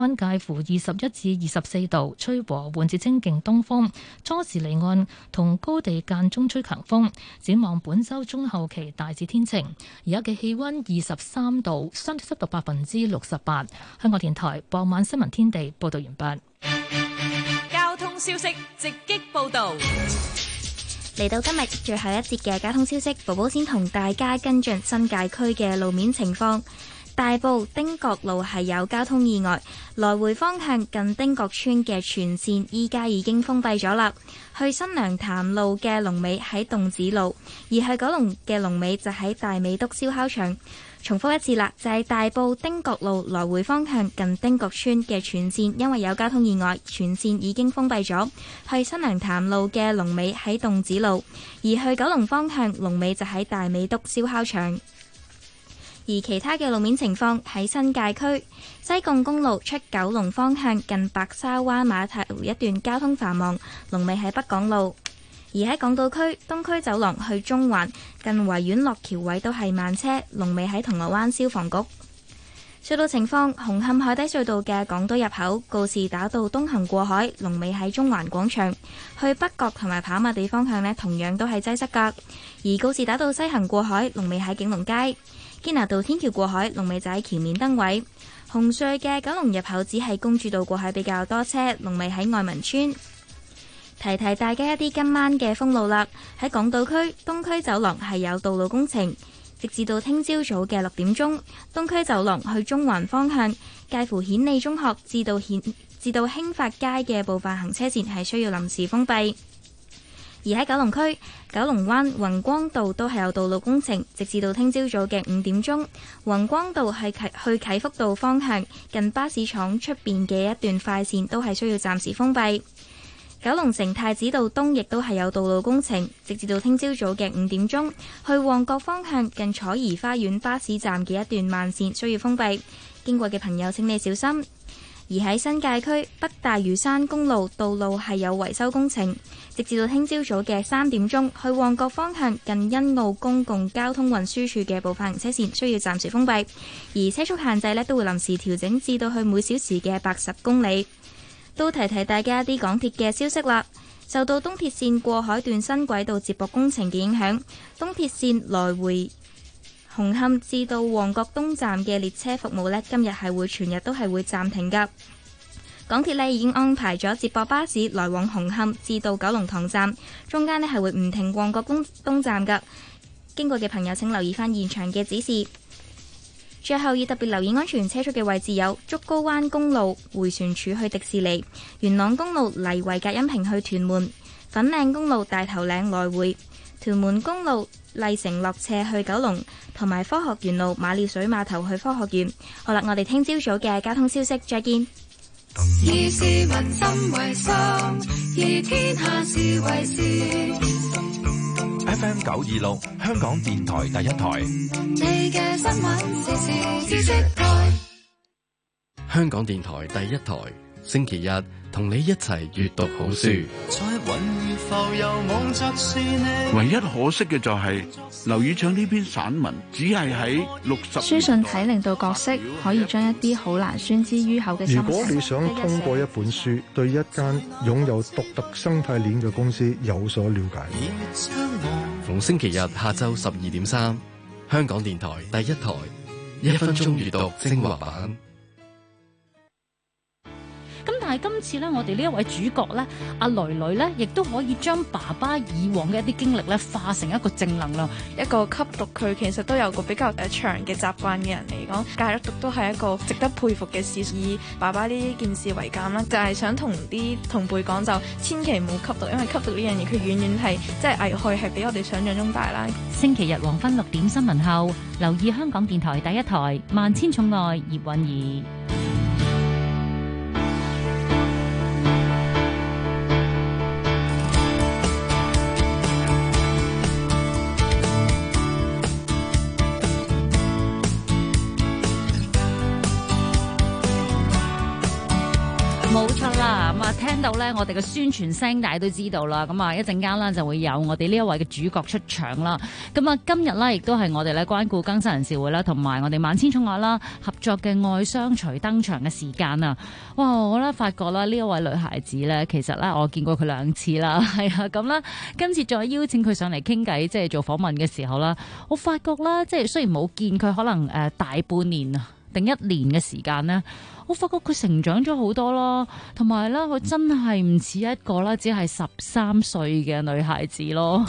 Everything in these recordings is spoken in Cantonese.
溫介乎21至24度，吹和緩至清勁東風，初時離岸同高地間中吹強風。展望本週中後期大致天晴，而家嘅氣溫23度，相對濕度68%。香港電台傍晚新聞天地報道完畢。 交通消息直擊報道。 嚟到今日最後一節嘅交通消息，寶寶先同大家跟進新界區嘅路面情況。大埔汀角路係有交通意外，來回方向近汀角村嘅全線依家已經封閉咗啦。去新娘潭路嘅龍尾喺洞子路，而去九龍嘅龍尾就喺大美督燒烤場。重複一次啦，就係大埔汀角路來回方向近汀角村嘅全線，因為有交通意外，全線已經封閉咗。去新娘潭路嘅龍尾喺洞子路，而去九龍方向龍尾就喺大美督燒烤場。而其他嘅路面情況喺新界區西貢公路出九龍方向近白沙灣碼頭一段交通繁忙，龍尾喺北港路；而喺港島區東區走廊去中環近維園落橋位都係慢車，龍尾喺銅鑼灣消防局。隧道情況：紅磡海底隧道嘅港島入口告士打道東行過海，龍尾喺中環廣場；去北角同埋跑馬地方向呢，同樣都係擠塞㗎。而告士打道西行過海，龍尾喺景隆街。堅拿道天橋過海，龍尾就喺橋面燈位。紅隧嘅九龍入口只係公主道過海比較多車，龍尾喺愛民村。提提大家一啲今晚嘅封路啦。喺港島區東區走廊係有道路工程，直至到聽朝早嘅6點鐘。東區走廊去中環方向，介乎顯利中學至到興發街嘅部分行車線係需要臨時封閉。而喺九龍區九龍灣宏光道都係有道路工程，直至到聽朝早嘅5點鐘。宏光道係去啟福道方向近巴士廠出邊嘅一段快線都係需要暫時封閉。九龍城太子道東亦都係有道路工程，直至到聽朝早嘅5點鐘。去旺角方向近彩怡花園巴士站嘅一段慢線需要封閉，經過嘅朋友請你小心。而喺新界區北大嶼山公路道路係有維修工程，直至到聽朝早嘅3點鐘。去旺角方向近欣澳公共交通運輸處嘅部分行車線需要暫時封閉，而車速限制呢都會臨時調整至到去每小時嘅80公里。都提提大家啲港鐵嘅消息啦。受到東鐵線過海段新軌道接駁工程嘅影響，東鐵線來回紅磡至到旺角東站嘅列車服務呢，今日係會全日都係會暫停㗎。港鐵呢已經安排咗接駁巴士來往紅磡至到九龍塘站，中間呢係會唔停旺角東站㗎。經過嘅朋友請留意返現場嘅指示。最後要特別留意安全車速嘅位置有竹篙灣公路迴旋處去迪士尼、元朗公路泥圍隔音屏去屯門、粉嶺公路大頭嶺來回、屯門公路麗城落斜去九龍，同埋科學園路馬料水碼頭去科學園。好啦，我哋聽朝早嘅交通消息再見。 以市民心為心，以天下事為事。 FM 926香港電台第一台。 你嘅新聞時事知識台。 香港電台第一台，星期日同你一齊閱讀好書。 唯一可惜嘅就係劉以鬯呢篇散文只係喺60。 書信體令到角色，可以將一啲好難宣之於口嘅心。 如果你想通過一本書對一間擁有獨特生態鏈嘅公司有所了解， 逢星期日下晝12點3，香港電台第一台1分鐘閱讀精華版。 咁但係今次咧，我哋呢一位主角咧，阿蕾蕾咧，亦都可以將爸爸以往嘅一啲經歷咧，化成一個正能量。 一個吸毒佢其實都有個比較長嘅習慣嘅人嚟講，戒咗毒都係一個值得佩服嘅事。以爸爸呢件事為鑑啦，就係想同啲同輩講，就千祈唔好吸毒，因為吸毒呢樣嘢佢遠遠係即係危害係比我哋想象中大啦。 星期日黃昏6點新聞後，留意香港電台第一台《萬千寵愛葉蘊儀》。 冇錯啦，咁啊聽到咧，我哋嘅宣傳聲大家都知道啦。咁啊一陣間啦就會有我哋呢一位嘅主角出場啦。咁啊今日咧亦都係我哋咧關顧更生人士會啦，同埋我哋萬千寵愛啦合作嘅愛相隨登場嘅時間啊！哇，我咧發覺啦呢一位女孩子咧，其實咧我見過佢2次啦，係啊咁啦，今次再邀請佢上嚟傾偈，即係做訪問嘅時候啦，我發覺啦，即係雖然冇見佢可能大半年啊定1年嘅時間咧。我發覺佢成長咗好多咯，同埋咧佢真係唔似一個啦，只係13歲嘅女孩子咯。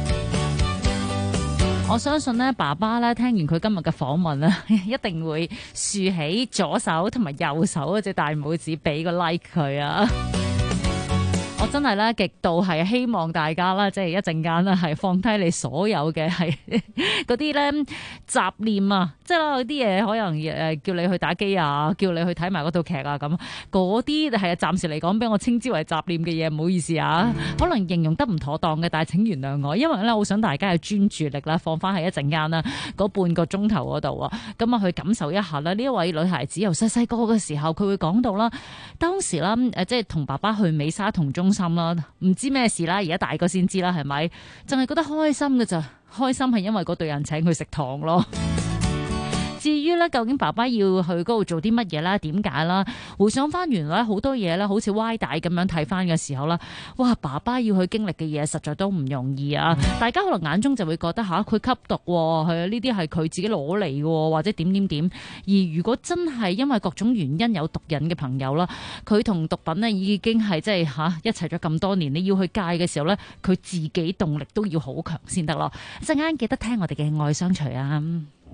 我相信咧，爸爸咧聽完佢今日嘅訪問咧，一定會豎起左手同埋右手嗰隻大拇指俾個 like 佢啊！我真係咧極度係希望大家啦，即係一陣間咧係放低你所有嘅係嗰啲咧雜念啊，即係啦有啲嘢可能叫你去打機啊，叫你去睇埋嗰套劇啊咁，嗰啲係暫時嚟講俾我稱之為雜念嘅嘢，唔好意思啊，可能形容得唔妥當嘅，但係請原諒我，因為咧好想大家嘅專注力啦放翻喺一陣間啦嗰半個鐘頭嗰度啊，咁啊去感受一下啦呢一位女孩子由細細個嘅時候，佢會講到啦，當時啦即係同爸爸去美沙酮中心啦，唔知咩事啦，而家大個先知啦，係咪？淨係覺得開心嘅咋，開心係因為嗰對人請佢食糖咯。至於咧，究竟爸爸要去嗰度做啲乜嘢啦？點解啦？回想翻原來好多嘢咧，好似歪帶咁樣睇翻嘅時候啦，哇！爸爸要去經歷嘅嘢實在都唔容易啊！大家可能眼中就會覺得吓，佢吸毒喎，係啊，呢啲係佢自己攞嚟嘅，或者點點點。而如果真係因為各種原因有毒癮嘅朋友啦，佢同毒品呢已經係即係一齊咗咁多年，你要去戒嘅時候咧，佢自己動力都要好強先得咯。陣間記得聽我哋嘅愛相隨啊！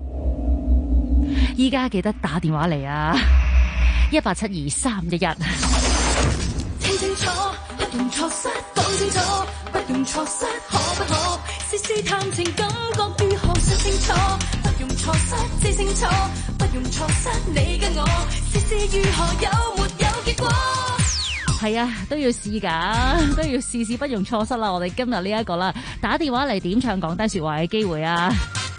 依家記得打電話嚟啊！1872311。 聽清楚，不用錯失，講清楚，不用錯失，可不可？試試探情感覺如何？說清楚，不用錯失，知清楚，不用錯失你嘅我，試試如何有沒有結果？ 係啊，都要試㗎，都要試，不用錯失啦！我哋今日呢一個啦，打電話嚟點唱講低説話嘅機會啊！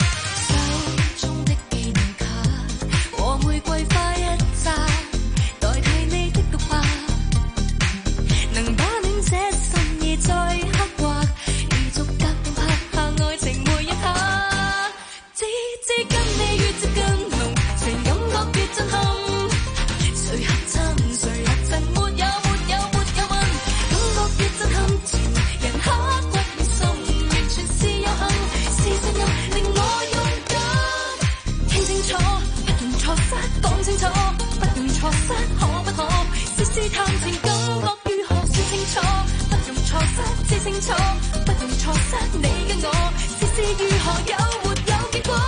玫瑰花一扎，代替你的獨白，能把銘這心意再刻畫，如逐格定拍下愛情每一刻。只知跟你越接近濃，情感覺越震撼。誰合襯，誰合襯，沒有問，感覺越震撼，前人刻骨銘心，完全是有幸，是信任令我勇敢。聽清楚。錯失，講清楚，不用錯失，可不可？試試探情感覺如何？說清楚，不用錯失，知清楚，不用錯失你嘅我，試試如何有沒有結果？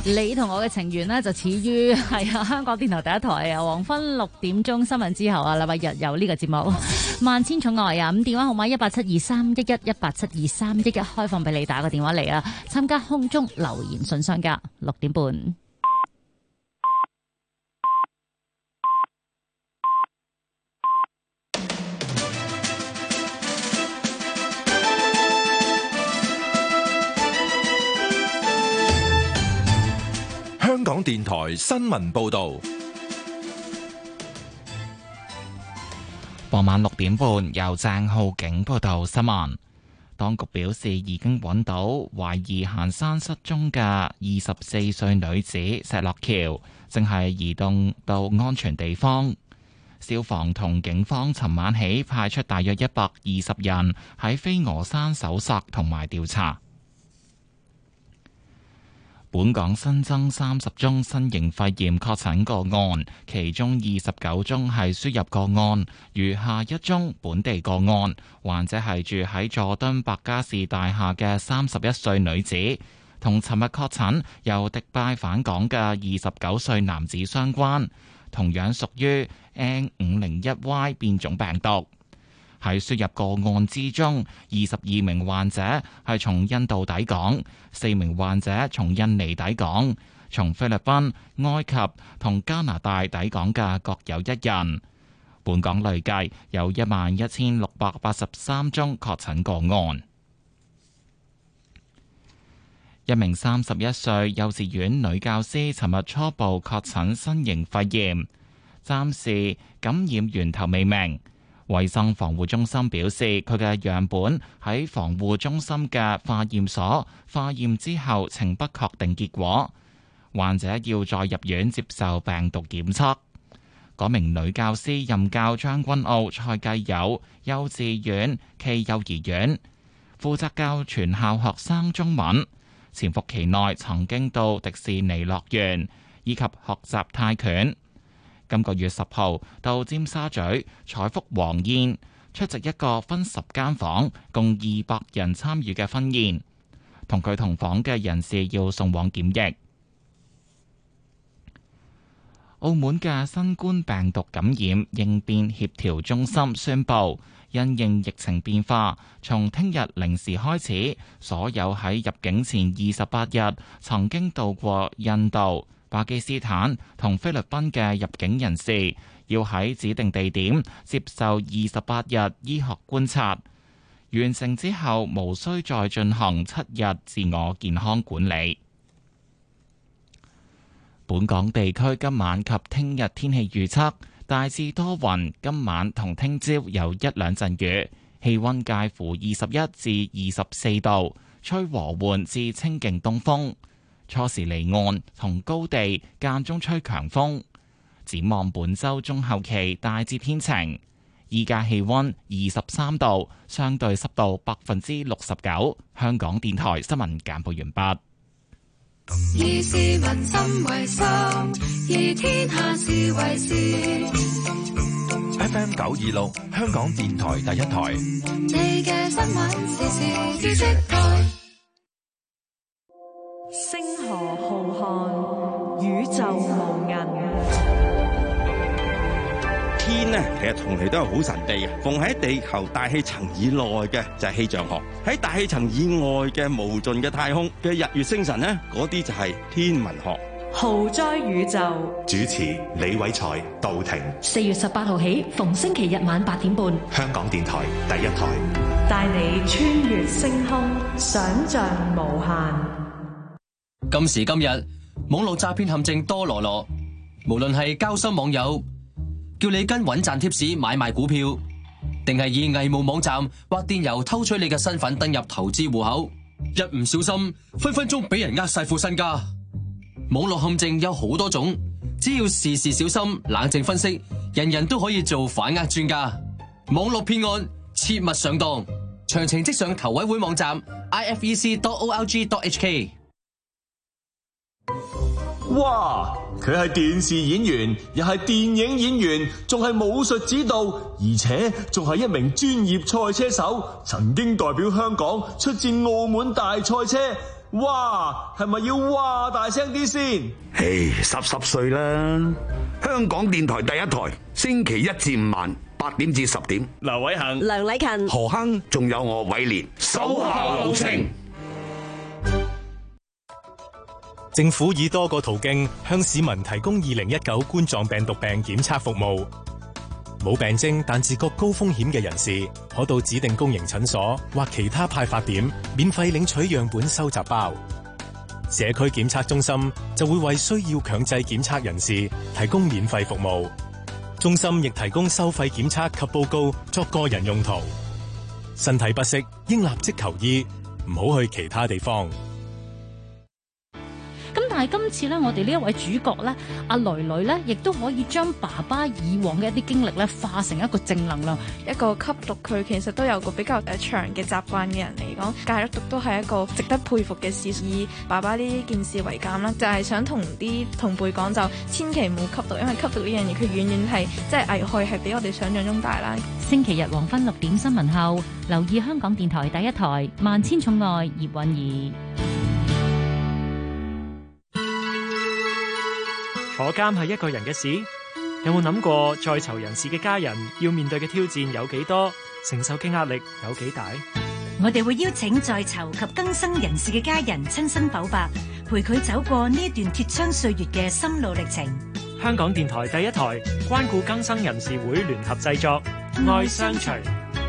你同我嘅情緣呢，就似於係香港電台第一台啊，黃昏6點鐘新聞之後啊，禮拜日有呢個節目萬千寵愛啊，咁電話號碼1872311，1872311開放俾你打個電話嚟啊，參加空中留言信箱噶，6點半。 香港電台新聞報道， 傍晚6點半由鄭浩景報道新聞。當局表示已經揾到懷疑行山失蹤嘅24歲女子石落橋，正係移動到安全地方。消防同警方尋晚起派出大約120人喺飛鵝山搜索同埋調查。本港新增30宗新型肺炎確診個案，其中29宗係輸入個案，餘下1宗本地個案。患者係住喺佐敦白加士大廈嘅31歲女子，同尋日確診由迪拜返港嘅29歲男子相關，同樣屬於 N501Y 變種病毒。喺輸入個案之中，22名患者係從印度抵港，4名患者從印尼抵港，從菲律賓、埃及同加拿大抵港嘅各有1人。本港累計有11683宗確診個案。一名31歲幼稚園女教師尋日初步確診新型肺炎，暫時感染源頭未明。衛生防護中心表示，佢嘅樣本喺防護中心嘅化驗所化驗之後呈不確定結果，患者要再入院接受病毒檢測。嗰名女教師任教將軍澳賽繼友幼稚園暨幼兒園，負責教全校學生中文。潛伏期內曾經到迪士尼樂園以及學習泰拳。今個月10號到尖沙咀彩福皇宴出席一個分10間房共200人參與嘅婚宴，同佢同房嘅人士要送往檢疫。澳門嘅新冠病毒感染應變協調中心宣布，因應疫情變化，從聽日0時開始，所有喺入境前28日曾經到過印度、巴基斯坦同菲律賓嘅入境人士，要喺指定地點接受28日醫學觀察，完成之後無需再進行7日自我健康管理。本港地區今晚及聽日天氣預測大致多雲，今晚同聽朝有1兩陣雨，氣溫介乎21至24度，吹和緩至清勁東風。初時離岸同高地間中吹強風，展望本週中後期大致天晴。依家氣溫23度，相對濕度69%。香港電台新聞簡報完畢。 以市民心為心，以天下事為事。 FM 926，香港電台第一台。 你嘅新聞時事知識台。 星河浩瀚，宇宙無垠。 天呢，其實從嚟都係好神秘嘅。逢喺地球大氣層以內嘅就係氣象學，喺大氣層以外嘅無盡嘅太空嘅日月星辰呢，嗰啲就係天文學。 浩哉宇宙， 主持李偉才、杜婷。 4月18號起，逢星期日晚8點半， 香港電台第一台， 帶你穿越星空，想像無限。 今時今日，網絡詐騙陷阱多羅羅，無論係交心網友叫你跟穩賺貼士買賣股票，定係以偽冒網站或電郵偷取你嘅身份登入投資戶口，一唔小心分分鐘俾人呃晒副身家。網絡陷阱有好多種，只要事事小心，冷靜分析，人人都可以做反呃專家。網絡騙案切勿上當，詳情即上投委會網站 ifec.org.hk。 哇！佢係電視演員，又係電影演員，仲係武術指導，而且仲係一名專業賽車手，曾經代表香港出戰澳門大賽車。 哇，係咪要哇大聲啲先？ 唉，濕碎啦！香港電台第一台，星期一至五晚8點至10點。 劉偉恒、 梁禮勤、 何亨，仲有我偉廉，手下留情。 政府以多個途徑向市民提供2019冠狀病毒病檢測服務。冇病徵但自覺高風險嘅人士，可到指定公營診所或其他派發點免費領取樣本收集包。社區檢測中心就會為需要強制檢測人士提供免費服務。中心亦提供收費檢測及報告作個人用途。身體不適應立即求醫，唔好去其他地方。 但係今次咧，我哋呢一位主角咧，阿囡囡咧，亦都可以將爸爸以往嘅一啲經歷咧，化成一個正能量。 一個吸毒佢其實都有個比較長嘅習慣嘅人嚟講，戒咗毒都係一個值得佩服嘅事。以爸爸呢件事為鑑啦，就係想同啲同輩講，就千祈唔好吸毒，因為吸毒呢樣嘢佢遠遠係即係危害係比我哋想象中大啦。 星期日黃昏6點新聞後，留意香港電台第一台《萬千寵愛葉韻儀》。 坐監係一個人嘅事，有冇諗過在囚人士嘅家人要面對嘅挑戰有幾多，承受嘅壓力有幾大？ 我哋會邀請在囚及更生人士嘅家人親身剖白，陪佢走過呢段脫窗歲月嘅心路歷程。 香港電台第一台關顧更生人士會聯合製作《愛相隨》。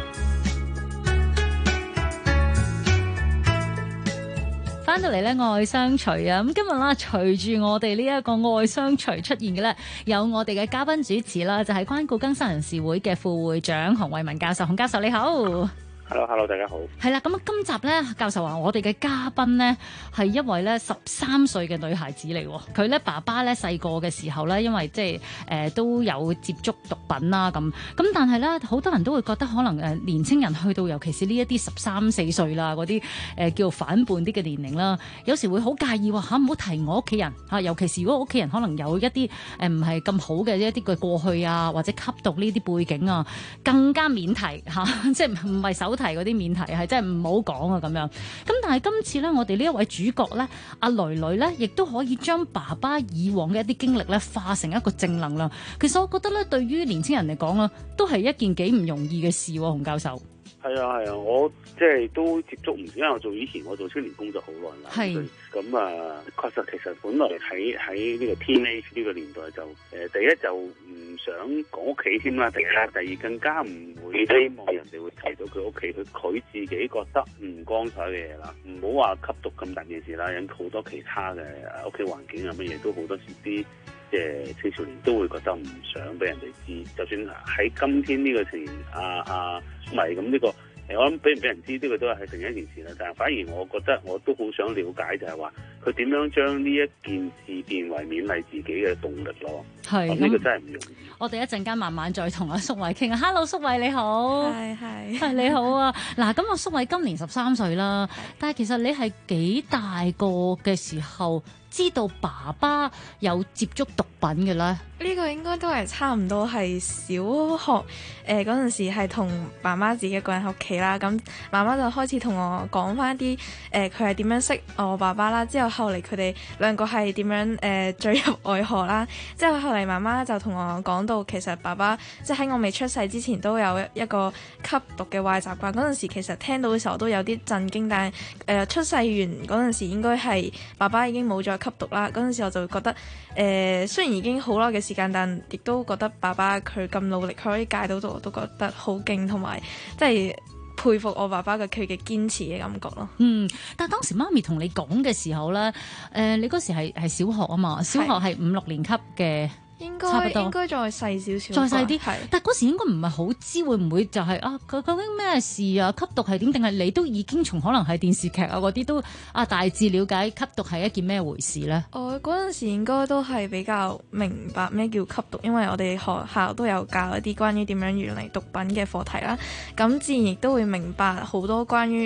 翻到嚟咧，愛相隨啊！咁今日啦，隨住我哋呢一個愛相隨出現嘅咧，有我哋嘅嘉賓主持啦，就係關顧更生人士會嘅副會長洪為民教授。洪教授你好。 Hello， 大家好。 係啦，咁啊，今集咧，教授話我哋嘅嘉賓咧係一位咧13歲嘅女孩子嚟。佢咧爸爸咧細個嘅時候咧，因為即係都有接觸毒品啦咁，但係咧好多人都會覺得可能年青人去到尤其是呢一啲13、14歲啦嗰啲叫做反叛啲嘅年齡啦，有時會好介意話唔好提我屋企人嚇，尤其是如果屋企人可能有一啲唔係咁好嘅一啲嘅過去啊，或者吸毒呢啲背景啊，更加免提嚇，即係唔係手提嗰啲免提，係真係唔好講啊咁樣。咁但係今次咧，我哋呢一位主角咧，阿囡囡咧，亦都可以將爸爸以往嘅一啲經歷咧，化成一個正能量。其實我覺得咧，對於年輕人嚟講啊，都係一件幾唔容易嘅事。洪教授， 係啊，我即係都接觸唔少，因為以前我做青年工作好耐啦。係咁啊，確實其實本來喺呢個 teenage 呢個年代就第一就唔想講屋企添啦，第二更加唔會希望人哋會提到佢屋企，佢自己覺得唔光彩嘅嘢啦。唔好話吸毒咁大件事啦，有好多其他嘅屋企環境啊乜嘢都好多時啲即係青少年都會覺得唔想俾人哋知。就算喺今天呢個情形，咪咁呢個我諗俾唔俾人知呢個都係另一件事啦。但係反而我覺得我都好想了解就係話佢點樣將呢一件事變為勉勵自己嘅動力咯。係咁呢個真係唔容易。 我哋一陣間慢慢再同阿宿偉傾啊。Hello， 宿偉你好。係你好啊。嗱，咁阿宿偉今年13歲啦，但係其實你係幾大個嘅時候知道爸爸有接觸毒品嘅咧？ 呢個應該都係差唔多係小學嗰陣時，係同媽媽自己一個人喺屋企啦。咁媽媽就開始同我講翻啲佢係點樣識我爸爸啦。之後後嚟佢哋兩個係點樣墜入愛河啦。之後後嚟媽媽就同我講到，其實爸爸即係喺我未出世之前都有一個吸毒嘅壞習慣。嗰陣時其實聽到嘅時候都有啲震驚，但係出世完嗰陣時應該係爸爸已經冇再吸毒啦。嗰陣時我就會覺得雖然已經好耐嘅時間，但亦都覺得爸爸佢咁努力，佢可以戒到度，我都覺得好勁，同埋即係佩服我爸爸佢嘅堅持嘅感覺咯。 但係當時媽咪同你講嘅時候咧，你嗰時係小學啊嘛，小學係5、6年級嘅。 應該再細少少， 再細啲。但係嗰時應該唔係好知會唔會就係佢究竟咩事啊？吸毒係點？定係你都已經從可能係電視劇啊嗰啲都大致了解吸毒係一件咩回事咧？ 我嗰陣時應該都係比較明白咩叫吸毒，因為我哋學校都有教一啲關於點樣遠離毒品嘅課題啦。咁自然亦都會明白好多關於吸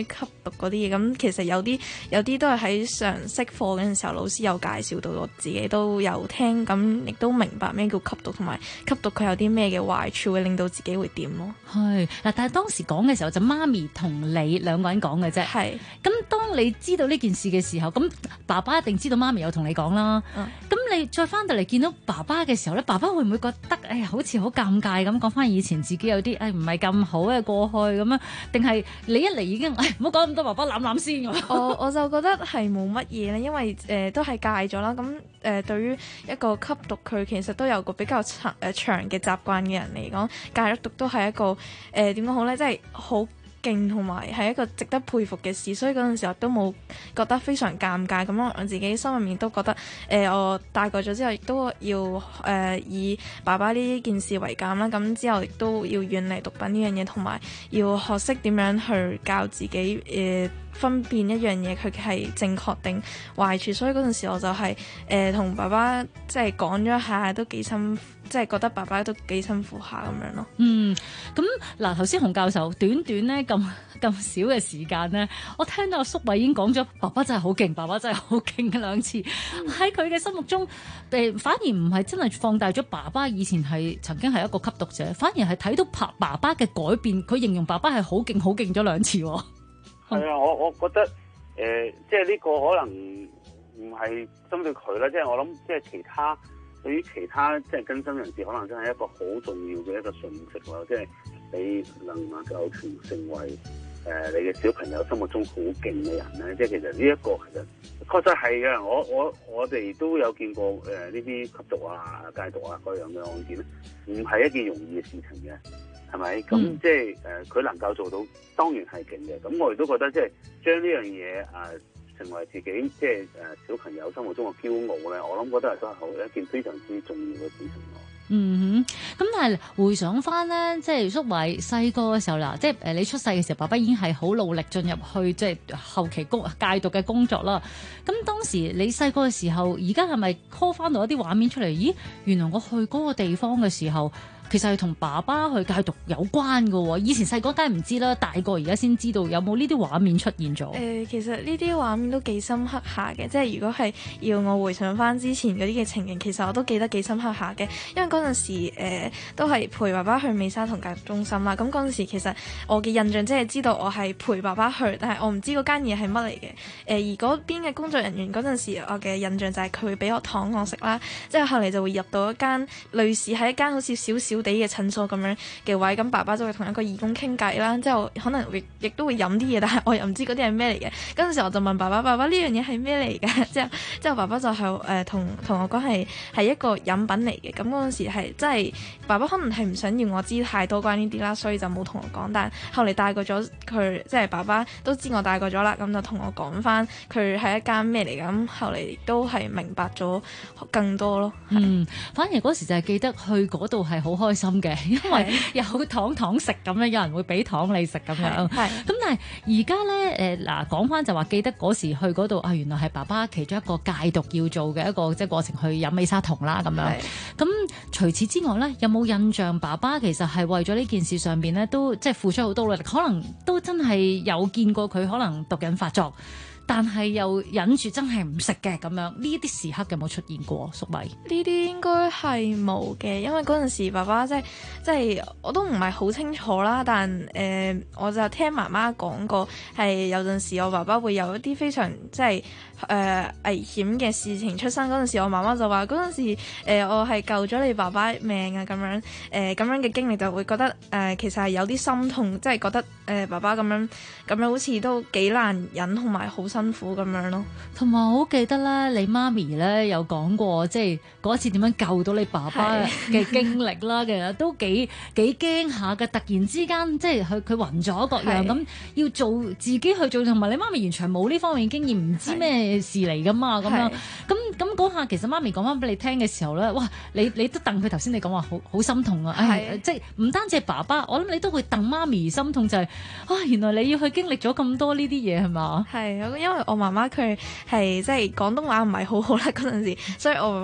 讀嗰啲嘢。咁其實有啲都係喺常識課嗰陣時候，老師有介紹到，我自己都有聽，咁亦都明白咩叫吸毒，同埋吸毒佢有啲咩嘅壞處，會令到自己會點咯。 係嗱，但係當時講嘅時候就媽咪同你兩個人講嘅啫。係。咁當你知道呢件事嘅時候，咁爸爸一定知道媽咪有同你講啦。咁你再翻到嚟見到爸爸嘅時候咧，爸爸會唔會覺得好似好尷尬咁講翻以前自己有啲唔係咁好嘅過去咁樣？定係你一嚟已經唔好講咁多，爸爸攬攬先㗎？ 我就覺得係冇乜嘢咧，因為都係戒咗啦。咁對於一個吸毒佢其實都有個比較長嘅習慣嘅人嚟講，戒咗毒都係一個點講好咧，即係好勁同埋係一個值得佩服嘅事，所以嗰陣時候都冇覺得非常尷尬咁樣。我自己心入面都覺得我大個咗之後亦都要以爸爸呢件事為鑑啦，咁之後亦都要遠離毒品呢樣嘢，同埋要學識點樣去教自己分辨一樣嘢佢係正確定壞處。所以嗰陣時我就係同爸爸即係講咗一下，都幾辛苦，即係覺得爸爸都幾辛苦下咁樣咯。 咁嗱，頭先洪教授短短咧咁少嘅時間咧，我聽到阿叔偉已經講咗爸爸真係好勁，爸爸真係好勁嘅兩次。喺佢嘅心目中，反而唔係真係放大咗爸爸以前係曾經係一個吸毒者，反而係睇到爸爸嘅改變。佢形容爸爸係好勁好勁咗兩次。 係啊，我覺得即係呢個可能唔係針對佢啦，即係我諗，即係對於其他即係更生人士，可能真係一個好重要嘅一個訊息咯。即係你能夠成為你嘅小朋友心目中好勁嘅人咧，即係其實呢一個其實確實係嘅。我哋都有見過呢啲吸毒啊、戒毒啊嗰樣嘅案件咧，唔係一件容易嘅事情嘅。係咪？咁即係佢能夠做到，當然係勁嘅。咁我哋都覺得即係將呢樣嘢成為自己即係小朋友心目中嘅驕傲咧，我諗覺得係都係好一件非常之重要嘅事情咯。 咁但係回想翻咧，即係叔偉細個嘅時候啦，即係你出世嘅時候，爸爸已經係好努力進入去即係後期戒毒嘅工作啦。咁當時你細個嘅時候，而家係咪 call 翻到一啲畫面出嚟？咦，原來我去嗰個地方嘅時候，其實係同爸爸去戒毒有關嘅喎。以前細個梗係唔知啦，大個而家先知道。有冇呢啲畫面出現咗？ 其實呢啲畫面都幾深刻下嘅，即係如果係要我回想翻之前嗰啲嘅情形，其實我都記得幾深刻下嘅。因為嗰陣時都係陪爸爸去美沙酮戒毒中心啦。咁嗰陣時其實我嘅印象即係知道我係陪爸爸去，但係我唔知嗰間嘢係乜嚟嘅。而嗰邊嘅工作人員嗰陣時，我嘅印象就係佢會俾我糖我食啦。之後後嚟就會入到一間類似係一間好似少少地嘅診所咁樣嘅位，咁爸爸就會同一個義工傾偈啦，之後可能亦都會飲啲嘢，但係我又唔知嗰啲係咩嚟嘅。嗰陣時我就問爸爸：爸爸，呢樣嘢係咩嚟嘅？之後爸爸就係同我講係一個飲品嚟嘅。咁嗰陣時係真係爸爸可能係唔想要我知太多關於呢啲啦，所以就冇同我講。但係後嚟大個咗，佢即係爸爸都知我大個咗啦，咁就同我講翻佢係一間咩嚟嘅。咁後嚟都係明白咗更多咯。 反而嗰時就係記得去嗰度係好開心嘅，因為有糖食咁樣，有人會俾糖你食咁樣。咁但係而家咧嗱，講翻就話記得嗰時去嗰度原來係爸爸其中一個戒毒要做嘅一個即係過程，去飲美沙酮啦咁樣。咁除此之外咧，有冇印象爸爸其實係為咗呢件事上邊咧，都即係付出好多努力，可能都真係有見過佢可能毒癮發作，但係又忍住真係唔食嘅咁樣。呢啲時刻有冇出現過？叔偉呢啲應該係冇嘅，因為嗰陣時爸爸即係我都唔係好清楚啦，但我就聽媽媽講過，係有陣時我爸爸會有一啲非常即係危險嘅事情出生嗰陣時，我媽媽就話嗰陣時我係救咗你爸爸命啊咁樣咁樣嘅經歷，就會覺得其實係有啲心痛，即係覺得爸爸咁樣好似都幾難忍同埋好辛苦咁樣咯。 同埋我好記得咧，你媽咪咧有講過，即係嗰一次點樣救到你爸爸嘅經歷啦，其實都幾驚下嘅。突然之間即係佢暈咗各樣咁，要做自己去做，同埋你媽咪完全冇呢方面經驗，唔知咩事嚟噶嘛咁樣。咁嗰下其實媽咪講翻俾你聽嘅時候咧，哇！你都戥佢頭先你講話好心痛啊！即係唔單止係爸爸，我諗你都會戥媽咪心痛，就係原來你要去經歷咗咁多呢啲嘢係嘛？係， 因為我媽媽佢係即係廣東話唔係好好啦嗰陣時，所以我媽媽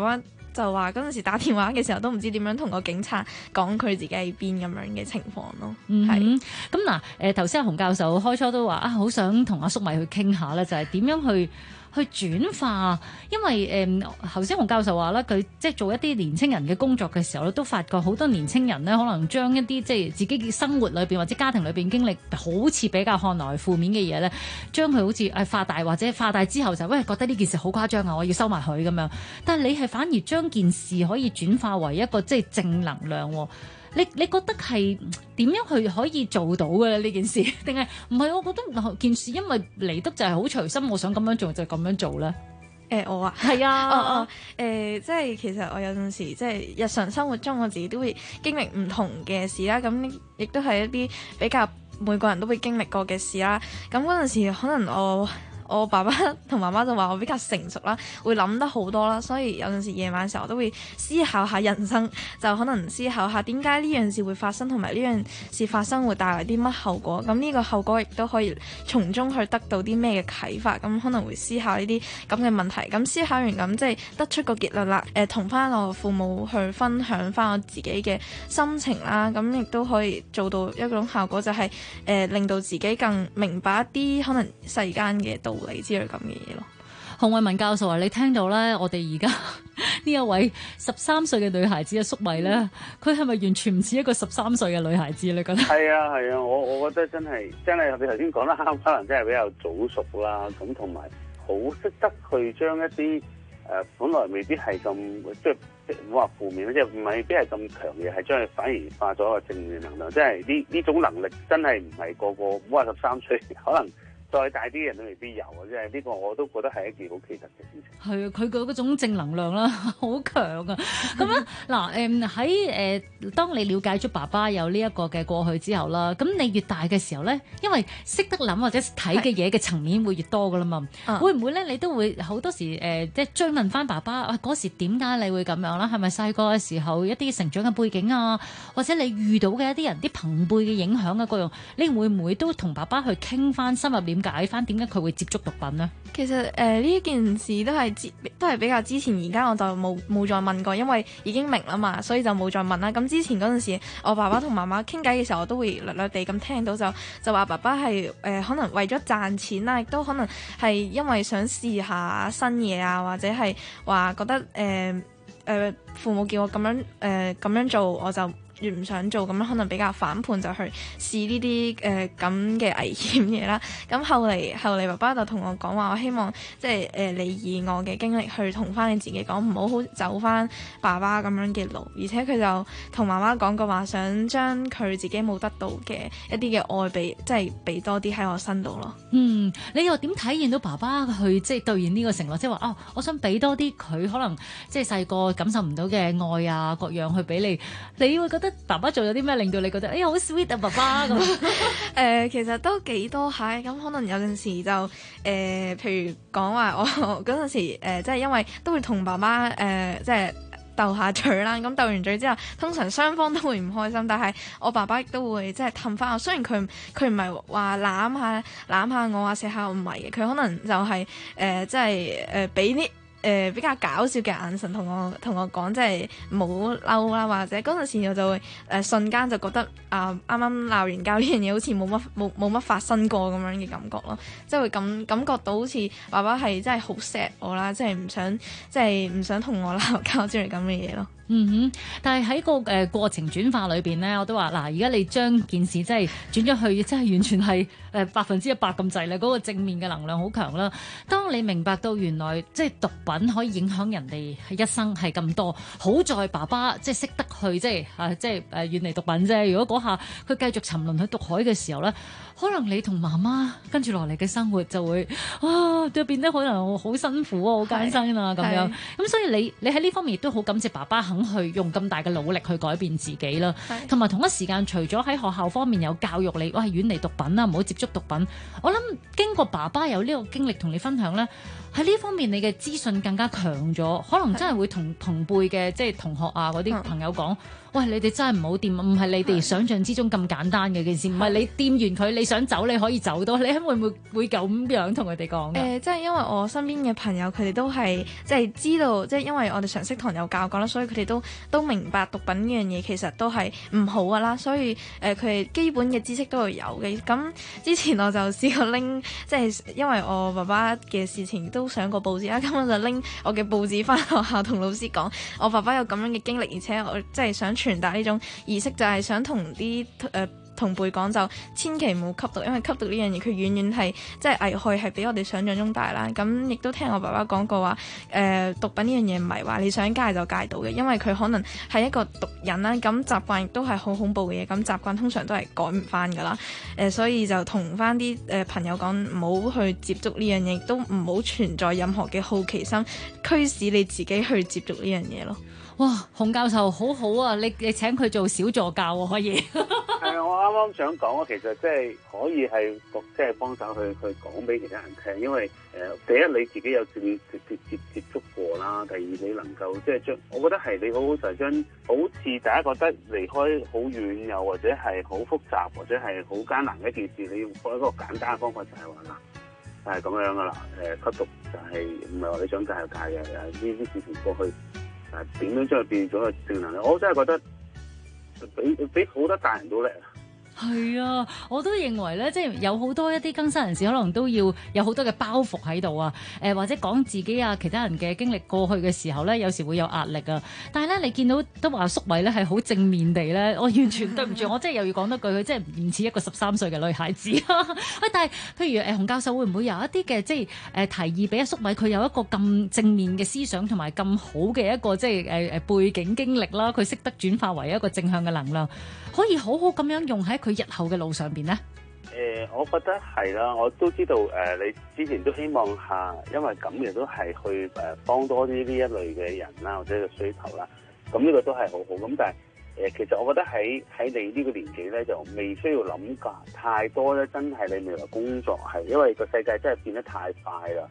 就話嗰陣時打電話嘅時候都唔知點樣同個警察講佢自己喺邊咁樣嘅情況咯。係咁嗱，頭先阿洪教授開初都話啊，好想同阿粟米去傾下咧，就係點樣去轉化，因為頭先洪教授話啦，佢即係做一啲年青人嘅工作嘅時候咧，都發覺好多年青人咧，可能將一啲即係自己嘅生活裏邊或者家庭裏邊經歷好似比較看來負面嘅嘢咧，將佢好似化大，或者化大之後就喂覺得呢件事好誇張啊，我要收埋佢咁樣。但係你係反而將件事可以轉化為一個即係正能量喎。你覺得係點樣去可以做到嘅咧呢件事？定係唔係？我覺得件事因為嚟得就係好隨心，我想咁樣做就咁樣做咧。 我啊， 係啊， 即係其實我有陣時即係日常生活中我自己都會經歷唔同嘅事啦，咁亦都係一啲比較每個人都會經歷過嘅事啦。咁嗰陣時可能我爸爸同媽媽就話我比較成熟啦，會諗得好多啦，所以有陣時夜晚嘅時候我都會思考下人生，就可能思考下點解呢樣事會發生，同埋呢樣事發生會帶來啲乜後果。咁呢個後果亦都可以從中去得到啲咩嘅啟發。咁可能會思考呢啲咁嘅問題。咁思考完咁即係得出個結論啦。同翻我父母去分享翻我自己嘅心情啦。咁亦都可以做到一種效果，就係令到自己更明白一啲可能世間嘅道理之類咁嘅嘢咯。 洪慧文教授啊，你聽到咧，我哋而家呢一位13歲嘅女孩子嘅粟米咧，佢係咪完全唔似一個13歲嘅女孩子？你覺得？ 係啊，我覺得真係你頭先講得啱，可能真係比較早熟啦，咁同埋好識得去將一啲本來未必係咁即係唔好話負面，即係唔係未必係咁強嘅，係將佢反而化咗一個正面能量。即係呢種能力真係唔係個個，唔好話13歲，可能再大啲人都未必有啊！即係呢個我都覺得係一件好奇特嘅事情。 係啊，佢嗰種正能量啦，好強啊！咁樣嗱，喺當你了解咗爸爸有呢一個嘅過去之後啦，咁你越大嘅時候咧，因為識得諗或者睇嘅嘢嘅層面會越多噶啦嘛，會唔會咧？你都會好多時即係追問翻爸爸嗰時點解你會咁樣啦？係咪細個嘅時候一啲成長嘅背景啊，或者你遇到嘅一啲人啲朋輩嘅影響啊嗰樣，你會唔會都同爸爸去傾翻深入點解翻點解佢會接觸毒品呢？ 其實呢件事都係比較之前，而家我就冇再問過，因為已經明啦嘛，所以就冇再問啦。咁之前嗰陣時，我爸爸同媽媽傾偈嘅時候，我都會略略地咁聽到就話爸爸係可能為咗賺錢啦，亦都可能係因為想試下新嘢啊，或者係話覺得父母叫我咁樣做，我就越唔想做，咁樣可能比較反叛，就去試呢啲咁嘅危險嘢啦。咁後嚟爸爸就同我講話，我希望即係你以我嘅經歷去同翻你自己講，唔好走翻爸爸咁樣嘅路。而且佢就同媽媽講過話，想將佢自己冇得到嘅一啲嘅愛即係俾多啲喺我身度咯。 你又點體現到爸爸去即係兌現呢個承諾？即係話我想俾多啲佢可能即係細個感受唔到嘅愛啊，各樣去俾你，你會覺得爸爸做咗啲咩令到你覺得好 sweet 啊爸爸咁？ 其實都幾多下，咁可能有陣時就譬如講話我嗰陣時即係因為都會同爸爸即係鬥下嘴啦，咁鬥完嘴之後，通常雙方都會唔開心，但係我爸爸亦都會即係氹翻我。雖然佢唔係話攬下我啊，錫下我，唔係嘅，佢可能就係即係俾啲比較搞笑嘅眼神同我講，即係唔好嬲啦，或者嗰陣時我就會瞬間就覺得啱啱鬧完交呢樣嘢好似冇乜發生過咁樣嘅感覺咯，即係會感覺到好似爸爸係真係好錫我啦，即係唔想同我鬧交之類咁嘅嘢咯。 但係喺個過程轉化裏邊咧，我都話嗱，而家你將件事即係轉咗去，即係完全係100%咁滯咧，嗰個正面嘅能量好強啦。當你明白到原來即係毒品可以影響人哋一生係咁多，好在爸爸即係識得去即係遠離毒品啫。如果嗰下佢繼續沉淪喺毒海嘅時候咧，可能你同媽媽跟住落嚟嘅生活就會就變得可能好辛苦啊，好艱辛啊咁樣。咁所以你喺呢方面亦都好感謝爸爸肯去用咁大嘅努力去改變自己啦，同埋同一時間除咗喺學校方面有教育你，遠離毒品啦，唔好接觸毒品。我諗經過爸爸有呢個經歷同你分享咧， 喺呢方面你嘅資訊更加強咗，可能真係會同同輩嘅即係同學啊嗰啲朋友講。喂，你哋真係唔好掂，唔係你哋想象之中咁簡單嘅件事，唔係你掂完佢，你想走你可以走到，你會唔會咁樣同佢哋講嘅？ 即係因為我身邊嘅朋友，佢哋都係即係知道，即係因為我哋常識堂有教過啦，所以佢哋都明白毒品呢樣嘢其實都係唔好噶啦，所以佢哋基本嘅知識都係有嘅。咁之前我就試過拎，即係因為我爸爸嘅事情都上過報紙啦，咁我就拎我嘅報紙翻學校同老師講，我爸爸有咁樣嘅經歷，而且我即係想傳達呢種儀式，就係想同啲同輩講，就千祈唔好吸毒，因為吸毒呢樣嘢佢遠遠係即係危害係比我哋想象中大啦。咁亦都聽我爸爸講過話，毒品呢樣嘢唔係話你想戒就戒到嘅，因為佢可能係一個毒癮啦。咁習慣亦都係好恐怖嘅嘢，咁習慣通常都係改唔翻噶啦。所以就同翻啲朋友講，唔好去接觸呢樣嘢，亦都唔好存在任何嘅好奇心驅使你自己去接觸呢樣嘢咯。 哇，洪教授好好啊！你請佢做小助教喎，可以。 係啊，我啱啱想講，其實即係可以係即係幫手去講俾其他人聽，因為第一你自己有接觸過啦，第二你能夠即係將，我覺得係你好就係將好似大家覺得離開好遠又或者係好複雜或者係好艱難嘅一件事，你用一個簡單嘅方法就係話啦，係咁樣噶啦。吸毒就係唔係話你想戒就戒嘅，呢啲事情過去。點樣將佢變咗個正能量？我真係覺得比好多大人都叻。 係啊，我都認為咧，即係有好多一啲更生人士可能都要有好多嘅包袱喺度啊，或者講自己啊其他人嘅經歷過去嘅時候咧，有時會有壓力啊。但係咧，你見到都話粟米咧係好正面地咧，我完全對唔住，我真係又要講多句，佢真係唔似一個13歲嘅女孩子。喂，但係譬如洪教授會唔會有一啲嘅即係提議俾阿粟米，佢有一個咁正面嘅思想同埋咁好嘅一個即係背景經歷啦，佢識得轉化為一個正向嘅能量，可以好好咁樣用喺佢日後嘅路上邊呢？ 我覺得係啦，我都知道你之前都希望下，因為咁嘅都係去幫多啲呢一類嘅人啦，或者個需求啦。咁呢個都係好好。咁但係其實我覺得喺你呢個年紀咧，就未需要諗㗎太多咧。真係你未來工作係，因為個世界真係變得太快啦。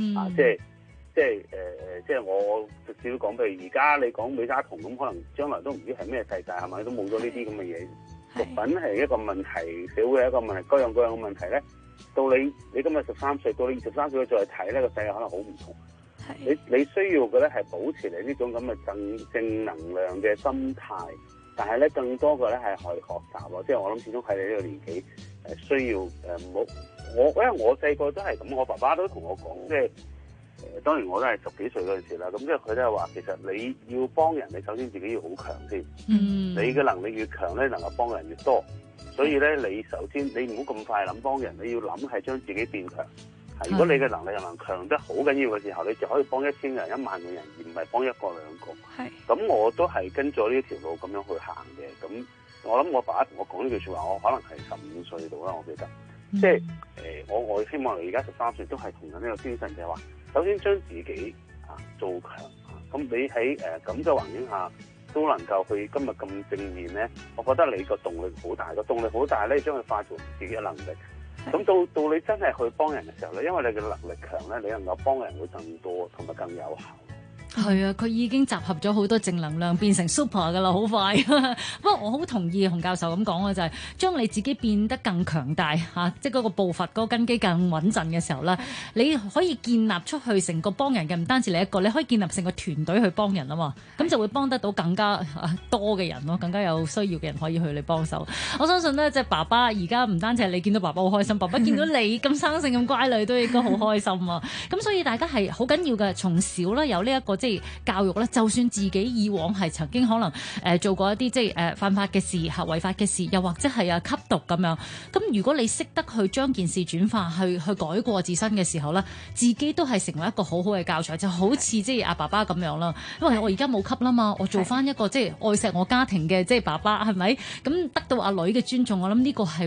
即係我直接講，譬如而家你講美加酮咁，可能將來都唔知係咩世界，係咪都冇咗呢啲咁嘅嘢。毒品係一個問題，社會係一個問題，各樣嘅問題咧。到你今日13歲，到你23歲再睇呢個世界可能好唔同。你需要嘅咧係保持你呢種咁嘅正能量嘅心態，但係咧更多嘅咧係去學習咯。即係我諗始終喺你呢個年紀需要唔好。因為我細個都係咁，我爸爸都同我講，即係當然我都係10幾歲嗰陣時啦。咁即係佢都係話，其實你要幫人，你首先自己要好強先。你嘅能力越強咧，能夠幫人越多。所以咧，你首先你唔好咁快諗幫人，你要諗係將自己變強。如果你嘅能力能強得好緊要嘅時候，你就可以幫1000人、1萬個人，而唔係幫1個2個。咁我都係跟咗呢條路咁樣去行嘅。咁我諗我爸爸同我講呢句説話，我可能係15歲到啦，我記得。即係我希望你而家13歲都係同樣呢個精神，就係話，首先將自己做強。咁你喺咁嘅環境下都能夠去今日咁正面咧，我覺得你個動力好大。個動力好大咧，將佢化做自己嘅能力。咁到你真係去幫人嘅時候咧，因為你嘅能力強咧，你能夠幫人會更多同埋更有效。 係啊，佢已經集合咗好多正能量，變成 super 噶啦，好快。不過我好同意洪教授咁講嘅，就係將你自己變得更強大嚇，即係嗰個步伐、嗰個根基更穩陣嘅時候咧，你可以建立出去成個幫人嘅，唔單止你一個，你可以建立成個團隊去幫人啊嘛，咁就會幫得到更加多嘅人咯，更加有需要嘅人可以去你幫手。我相信咧，即係爸爸而家唔單止係你見到爸爸好開心，爸爸見到你咁生性咁乖女都應該好開心啊！咁所以大家係好緊要嘅，從小咧有呢一個即係教育咧，就算自己以往係曾經可能做過一啲即係犯法嘅事、違法嘅事，又或者係吸毒咁樣。咁如果你識得去將件事轉化，去改過自身嘅時候咧，自己都係成為一個好好嘅教材，就好似即係阿爸爸咁樣啦。因為我而家冇吸啦嘛，我做翻一個即係愛錫我家庭嘅即係爸爸，係咪？咁得到阿女嘅尊重，我諗呢個係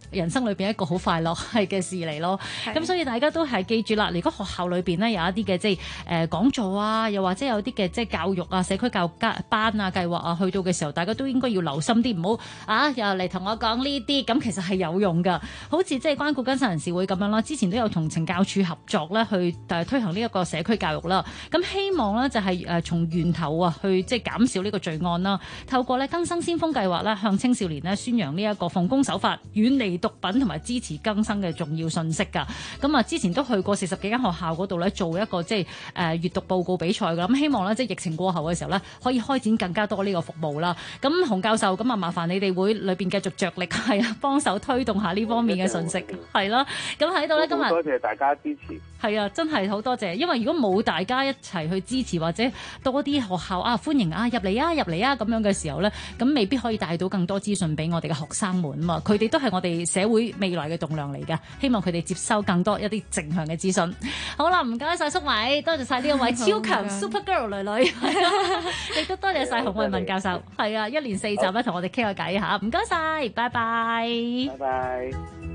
人生裏邊一個好快樂係嘅事嚟咯。咁所以大家都係記住啦，如果學校裏邊咧有一啲嘅即係講座啊，又或者有啲嘅即係教育啊、社區教育班啊、計劃啊，去到嘅時候，大家都應該要留心啲，唔好又嚟同我講呢啲。咁其實係有用㗎，好似即係關顧更生人士會咁樣啦。之前都有同懲教署合作咧，去推行呢一個社區教育啦。咁希望咧就係從源頭啊，去即係減少呢個罪案啦。透過咧更生先鋒計劃咧，向青少年咧宣揚呢一個奉公守法、遠離毒品同埋支持更生嘅重要信息㗎。咁啊，之前都去過40幾間學校嗰度咧，做一個即係閱讀報告比賽㗎。咁希望咧即係疫情過後嘅時候咧，可以開展更加多呢個服務啦。咁洪教授，咁啊麻煩你哋會裏邊繼續着力係啊，幫手推動下呢方面嘅信息，係咯。咁喺度咧，今日多謝大家支持。 係啊，真係好多謝，因為如果冇大家一齊去支持，或者多啲學校歡迎入嚟咁樣嘅時候咧，咁未必可以帶到更多資訊俾我哋嘅學生們啊嘛。佢哋都係我哋社會未來嘅棟梁嚟㗎，希望佢哋接收更多一啲正向嘅資訊。好啦，唔該晒粟米，多謝晒呢一位超強 Super Girl 女女，亦都多謝晒洪慧文教授。係啊，一連4集咧同我哋傾下偈嚇，唔該晒，拜拜。 拜拜。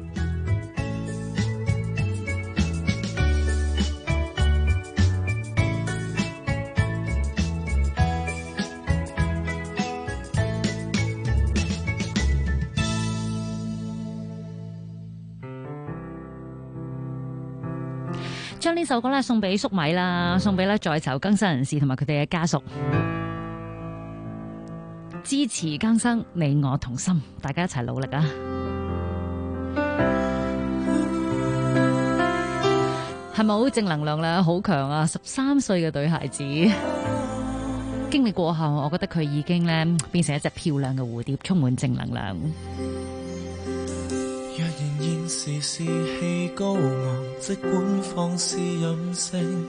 將呢首歌咧送俾粟米啦，送俾咧在囚更生人士同埋佢哋嘅家屬，支持更生，你我同心，大家一齊努力啊！係咪好正能量咧？好強啊！13歲嘅女孩子經歷過後，我覺得佢已經咧變成一隻漂亮嘅蝴蝶，充滿正能量。 若然現時士氣高昂，即管放肆任性。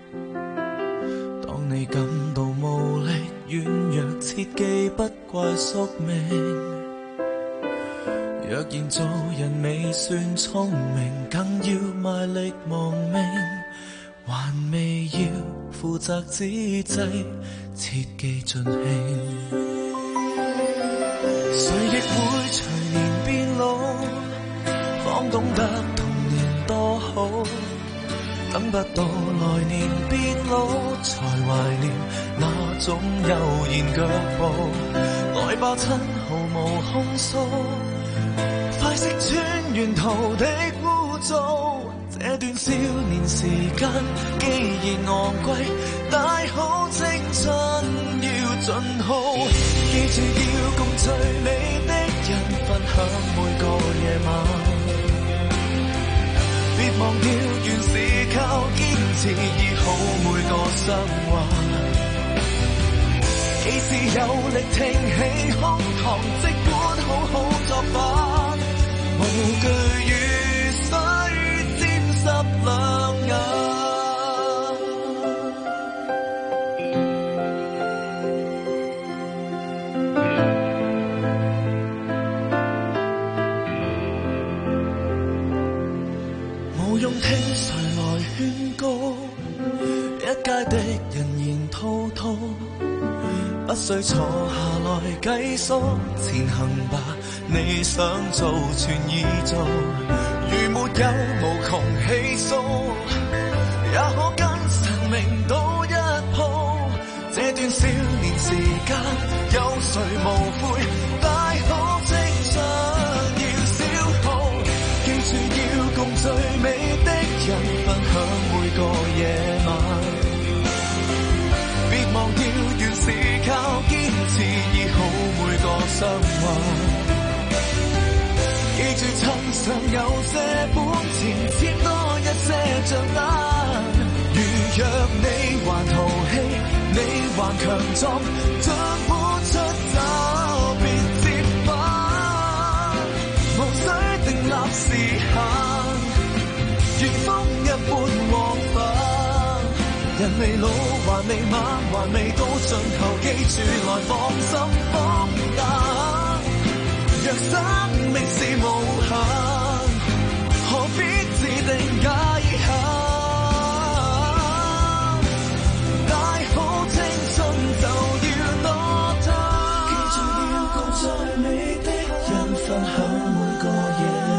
當你感到無力軟弱，切記不怪宿命。若然做人未算聰明，更要賣力亡命。還未要負責之際，切記盡興。誰亦會隨年變老，方懂得童年多好。等不到來年變老，才懷念那種悠然腳步。來吧親，毫無控訴，快識穿沿途的污糟。這段少年時間既然昂貴，大好青春要盡耗。記住要共最美的人分享每個夜晚。別忘掉原是靠堅持醫好每個傷患。幾時有力挺起胸膛，即管好好作反，無懼雨水沾濕兩眼。無用聽誰來勸告，一街的人言滔滔，不需坐下來計數，前行吧，你想做全已做。如沒有無窮氣數，也可跟神明賭一鋪。這段少年時間，有誰無悔？大好青春要消耗。記住要共最美的人分享每個夜晚。別忘掉原是靠堅持醫好每個傷患。記住趁尚有些本錢，簽多一些賬單。如若你還淘氣，你還強壯，盡豁出走別折返。無需定立時限，如風一般往返。人未老還未晚，還未到盡頭，記住來放心放膽。若生命是無限，何必自定界限？大好青春就要多貪，記住要共最美的人分享每個夜。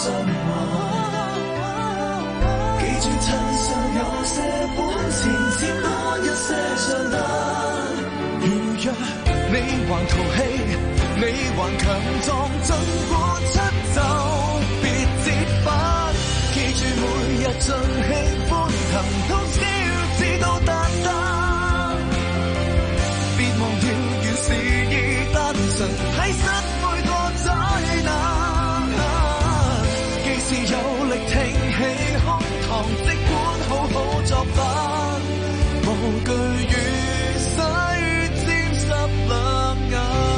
相愛。記住襯上有些本錢，佔多一些障礙。如若你還淘氣，你還強壯，盡管出走，別折返。記住每日盡興歡騰，通宵至到達達。別忘掉原是已單純，睇失每個災難。既是有力挺起胸膛，即管好好作反，無懼雨水沾濕兩眼。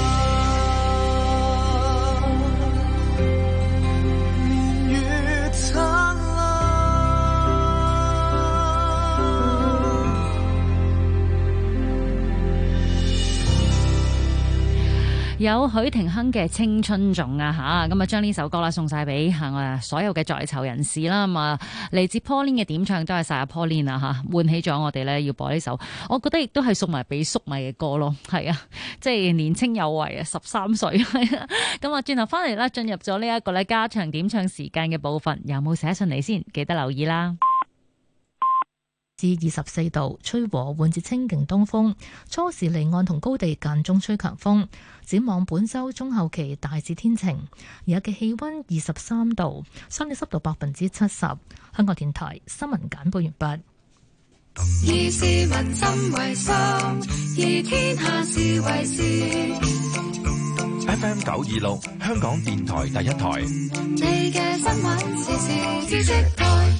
有許廷鏗嘅青春頌啊吓，咁啊將呢首歌啦送晒俾我所有嘅在囚人士啦，咁啊嚟自 Pauline 嘅點唱都係晒阿 Pauline 啊吓，喚起咗我哋咧要播呢首，我覺得亦都係送埋俾粟米嘅歌咯，係啊，即係年青有為啊，13歲，咁啊轉頭翻嚟啦，進入咗呢一個咧加長點唱時間嘅部分，有冇寫信嚟先？記得留意啦。至24度，吹和緩至清勁東風，初時離岸同高地間中吹強風。展望本週中後期大致天晴，而家嘅氣溫23度，相對濕度70%。香港電台新聞簡報完畢。 以市民心為心，以天下事為事。 FM 926，香港電台第一台。 你嘅新聞時事知識台。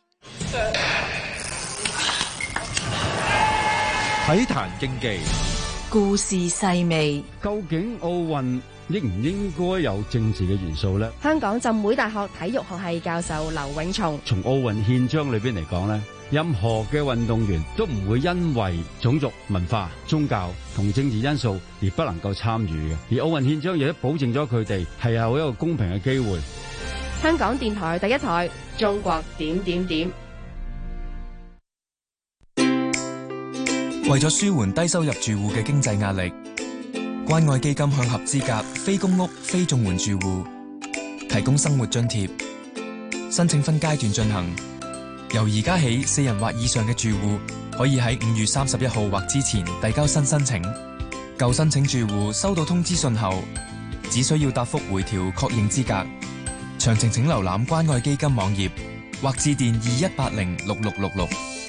體壇競技， 故事細微。 究竟奧運應唔應該有政治嘅元素呢？ 香港浸會大學體育學系教授劉永松， 從奧運憲章裏邊嚟講呢，任何嘅運動員都唔會因為種族、文化、宗教同政治因素而不能夠參與嘅。而奧運憲章亦都保證咗佢哋係有一個公平嘅機會。 香港電台第一台，中國點點點。 為咗舒緩低收入住戶嘅經濟壓力，關愛基金向合資格非公屋、非綜援住戶提供生活津貼，申請分階段進行。由而家起，4人或以上嘅住戶可以喺5月31號或之前遞交新申請。舊申請住戶收到通知信後，只需要答覆回條確認資格。詳情請瀏覽關愛基金網頁或致電21806666。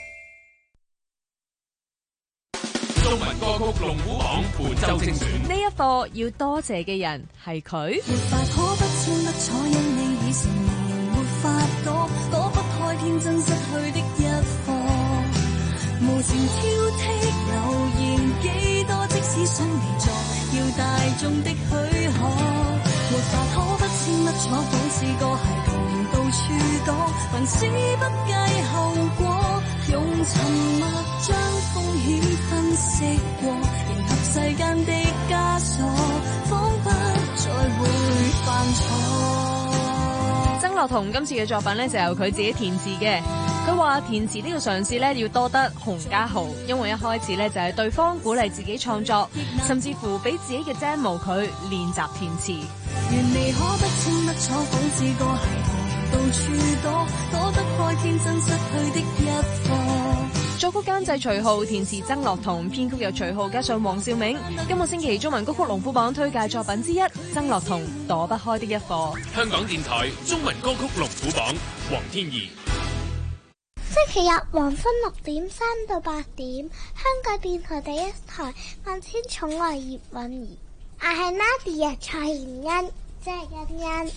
中文歌曲龍虎榜本周精選， 呢一課要多謝嘅人係佢。 沒法可不清不楚，因你已成年，沒法躲不開天真失去的一課。無情挑剔留言幾多，即使想離座，要大眾的許可。沒法可不清不楚，仿似個孩童到處躲，凡事不計後果，用沉默將風險分析過，迎合世間的枷鎖，彷不再會犯錯。 曾樂彤今次嘅作品呢，就由佢自己填詞嘅。佢話填詞呢個嘗試呢，要多得洪家豪，因為一開始呢，就係對方鼓勵自己創作，甚至乎俾自己嘅 demo 佢練習填詞。 原你可不清不楚，仿似個孩童到處躲不開天真失去的一課。 作曲監製徐浩，填詞曾樂彤，編曲由徐浩加上黃兆銘。今個星期中文歌曲龍虎榜推介作品之一，曾樂彤躲不開的一課。 香港電台中文歌曲龍虎榜，黃天怡。 星期日黃昏6點3到8點，香港電台第一台萬千寵愛葉韻儀。我係 Nadia 蔡妍恩，即係欣欣。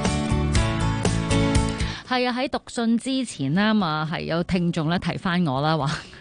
係啊，喺讀信之前啦嘛，係有聽眾咧提翻我啦，話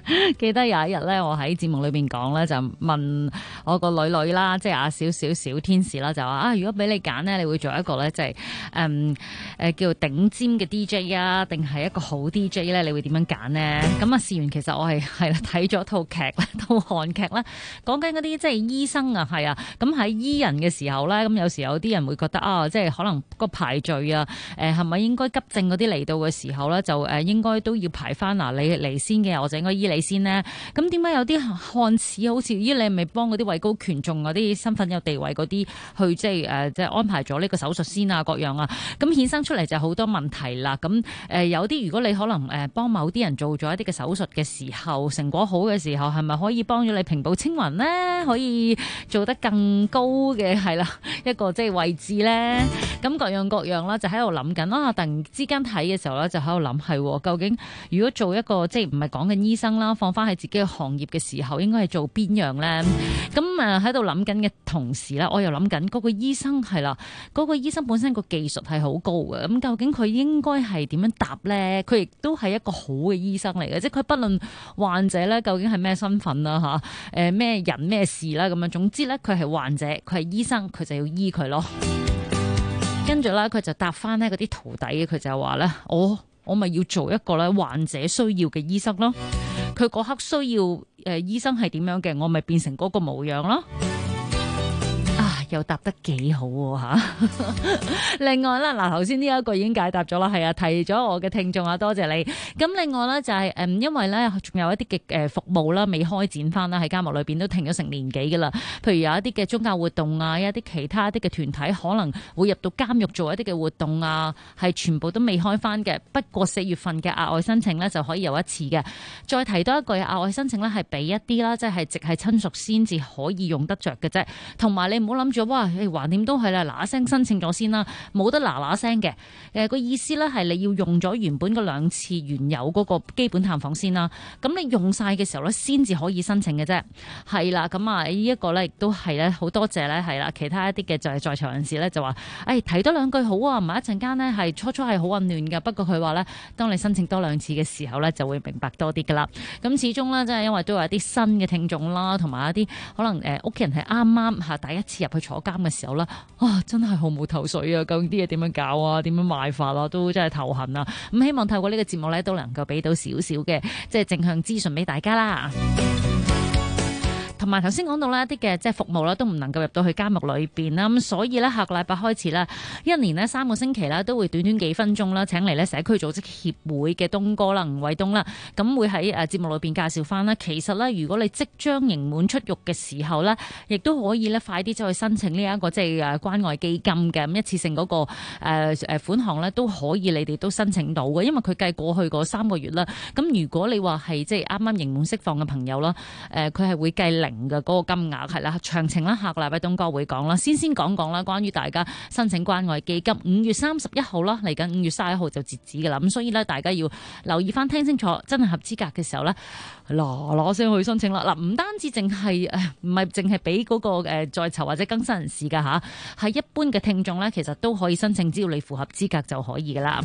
記得有一日咧，我喺節目裏邊講咧，就問我個女啦，即係阿小天使啦，就話啊，如果俾你揀咧，你會做一個咧，即係叫頂尖嘅 DJ 啊，定係一個好 DJ 咧？你會點樣揀呢？咁啊，試完其實我係睇咗套劇咧，套韓劇咧，講緊嗰啲即係醫生啊，係啊，咁喺醫人嘅時候咧，咁有時有啲人會覺得啊，即係可能個排序啊，係咪應該急症嗰啲嚟到嘅時候咧，就應該都要排翻嗱，你嚟先嘅，或者應該醫你先呢？咁點解有啲看似好似醫你咪幫嗰啲位高權重嗰啲身份有地位嗰啲去即係安排咗呢個手術先啊，各樣啊，咁衍生出嚟就好多問題啦。咁有啲如果你可能幫某啲人做咗一啲嘅手術嘅時候，成果好嘅時候，係咪可以幫咗你平步青雲呢？可以做得更高嘅係啦一個即係位置呢？咁各樣啦，就喺度諗緊啊！突然之間睇嘅時候咧，就喺度諗係究竟如果做一個即係唔係講緊醫生啦，放翻喺自己嘅行業嘅時候，應該係做邊樣咧？咁喺度諗緊嘅同時咧，我又諗緊嗰個醫生係啦，嗰個醫生本身個技術係好高嘅，咁究竟佢應該係點樣答咧？佢亦都係一個好嘅醫生嚟嘅，即係佢不論患者咧究竟係咩身份啦嚇，咩人咩事啦咁樣，總之咧佢係患者，佢係醫生，佢就要醫佢咯。跟住咧，佢就答翻呢嗰啲徒弟，佢就話咧，我咪要做一個咧患者需要嘅醫生咯。佢嗰刻需要醫生係點樣嘅，我咪變成嗰個模樣咯。又答得幾好喎。另外啦，嗱頭先呢一個已經解答咗啦，係啊，提咗我嘅聽眾啊，多謝你。咁另外咧就係因為咧仲有一啲嘅服務啦，未開展翻啦，喺監獄裏邊都停咗成年幾噶啦。譬如有一啲嘅宗教活動啊，一啲其他一啲嘅團體可能會入到監獄做一啲嘅活動啊，係全部都未開翻嘅。不過4月份嘅額外申請咧就可以有一次嘅。再提多一句，額外申請咧係俾一啲啦，即係直係親屬先至可以用得着嘅啫。同埋你唔好諗住哇，橫掂都係啦，嗱嗱聲申請咗先啦，冇得嗱嗱聲嘅。個意思咧係你要用咗原本嗰2次原有嗰個基本探訪先啦。咁你用晒嘅時候咧，先至可以申請嘅啫。係啦，咁啊呢一個咧亦都係咧好多謝咧係啦，其他一啲嘅就係在囚人士咧就話，提多2句好啊，唔係一陣間呢係初係好混亂㗎。不過佢話咧，當你申請多2次嘅時候咧，就會明白多啲㗎啦。咁始終咧，即係因為都有一啲新嘅聽眾啦，同埋一啲可能屋企人係啱啱第一次入去坐監嘅時候啦，真係毫無頭緒啊！究竟啲嘢點樣搞啊？點樣賣法啊？都真係頭痕啊！咁希望透過呢個節目咧，都能夠俾到少少嘅即係正向資訊俾大家啦。同埋頭先講到呢一啲嘅即係服務啦，都唔能夠入到去監獄裏邊啦，咁所以咧下個禮拜開始咧，一年呢3個星期啦，都會短短幾分鐘啦，請嚟咧社區組織協會嘅東哥啦，吳衛東啦，咁會喺節目裏邊介紹翻啦。其實咧，如果你即將刑滿出獄嘅時候咧，亦都可以咧快啲走去申請呢一個即係關愛基金嘅，咁一次性嗰個款項咧都可以，你哋都申請到嘅，因為佢計過去嗰3個月啦。咁如果你話係即係啱啱刑滿釋放嘅朋友啦，佢係會計零嘅嗰個金額係啦，詳情啦下個禮拜東哥會講啦。先講講啦，關於大家申請關愛基金，5月31號啦，嚟緊5月31號就截止㗎啦。咁所以咧，大家要留意翻，聽清楚，真係合資格嘅時候咧，嗱聲去申請啦。嗱，唔單止淨係唔係淨係俾嗰個在囚或者更生人士㗎吓，係一般嘅聽眾咧，其實都可以申請，只要你符合資格就可以㗎啦。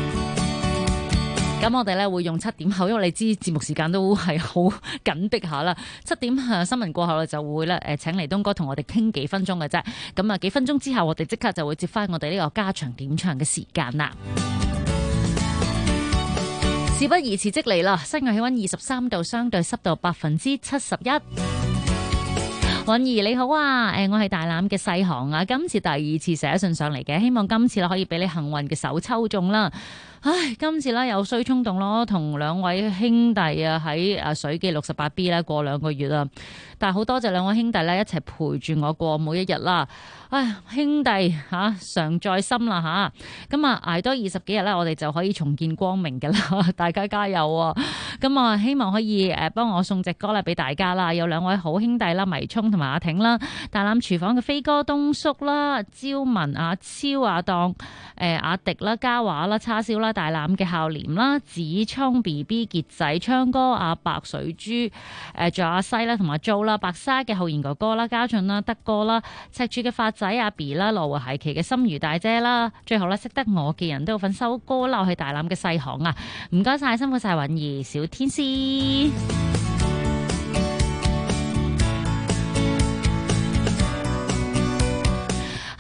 咁我哋咧會用7點後，因為你知節目時間都係好緊迫下啦。7點新聞過後咧就會咧請嚟東哥同我哋傾幾分鐘嘅啫。咁啊幾分鐘之後，我哋即刻就會接翻我哋呢個家長點唱嘅時間啦。事不宜遲，即嚟啦！室外氣溫23度，相對濕度71%。允兒你好啊，我係大欖嘅細行啊，今次第2次寫信上嚟嘅，希望今次可以俾你幸運嘅手抽中啦。唉，今次有衰衝動咯，同2位兄弟啊喺水記68B 咧過2個月啦，但係好多謝2位兄弟咧一齊陪住我過每一日啦。唉，兄弟常在心啦吓，咁捱多20幾日咧，我哋就可以重見光明嘅啦，大家加油啊！咁啊，希望可以幫我送隻歌嚟俾大家啦，有2位好兄弟啦，迷聰同埋阿挺啦，大欖廚房嘅飛哥東叔啦，招文阿超阿當阿迪啦，嘉華啦，叉燒啦，大欖嘅孝廉啦，子聰 BB 傑仔，昌哥阿白水豬仲有阿西啦，同埋 Jo 啦，白沙嘅浩然哥哥啦，家俊啦，德哥啦，赤柱嘅發仔阿 B 啦，羅湖鞋旗嘅心如大姐啦，最後咧識得我嘅人都有份收歌啦，我係大欖嘅細行啊，唔該晒，辛苦晒允兒小天使。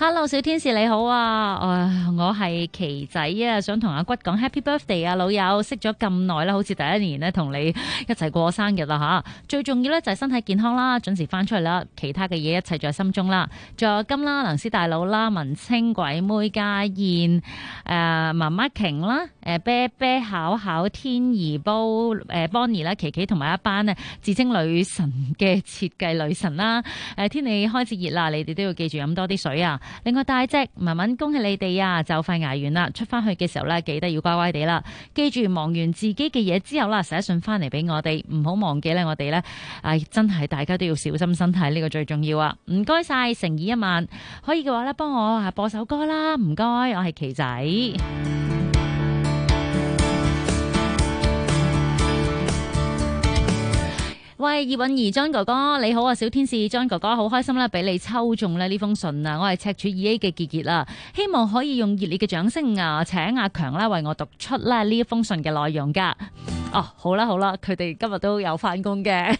Hello， 小天使你好啊！我係琪仔啊，想同阿骨講 Happy Birthday 啊，老友，識咗咁耐啦，好似第一年咧同你一齊過生日啦吓。最重要咧就係身體健康啦，準時翻出嚟啦，其他嘅嘢一切在心中啦。仲有金啦、能師大佬啦、文青鬼妹家燕、媽媽瓊啦、啤啤巧巧天兒煲、Bonnie 啦、琪琪同埋一班咧自稱女神嘅設計女神啦。天氣開始熱啦，你哋都要記住飲多啲水啊！另外大隻文文，恭喜你哋啊！就快捱完啦，出翻去嘅時候咧，記得要乖乖地啦。記住忙完自己嘅嘢之後啦，寫信翻嚟俾我哋，唔好忘記咧，我哋咧，真係大家都要小心身體，呢個最重要啊！唔該晒，誠意一萬，可以嘅話咧，幫我播首歌啦，唔該，我係琪仔。喂，葉韻儀 John 哥哥你好啊，小天使 John 哥哥好開心啦，俾你抽中呢封信啊，我係赤柱 2A 嘅傑傑啦，希望可以用熱烈嘅掌聲啊，請阿強啦為我讀出咧呢一封信嘅內容噶。哦，好啦好啦，佢哋今日都有翻工嘅。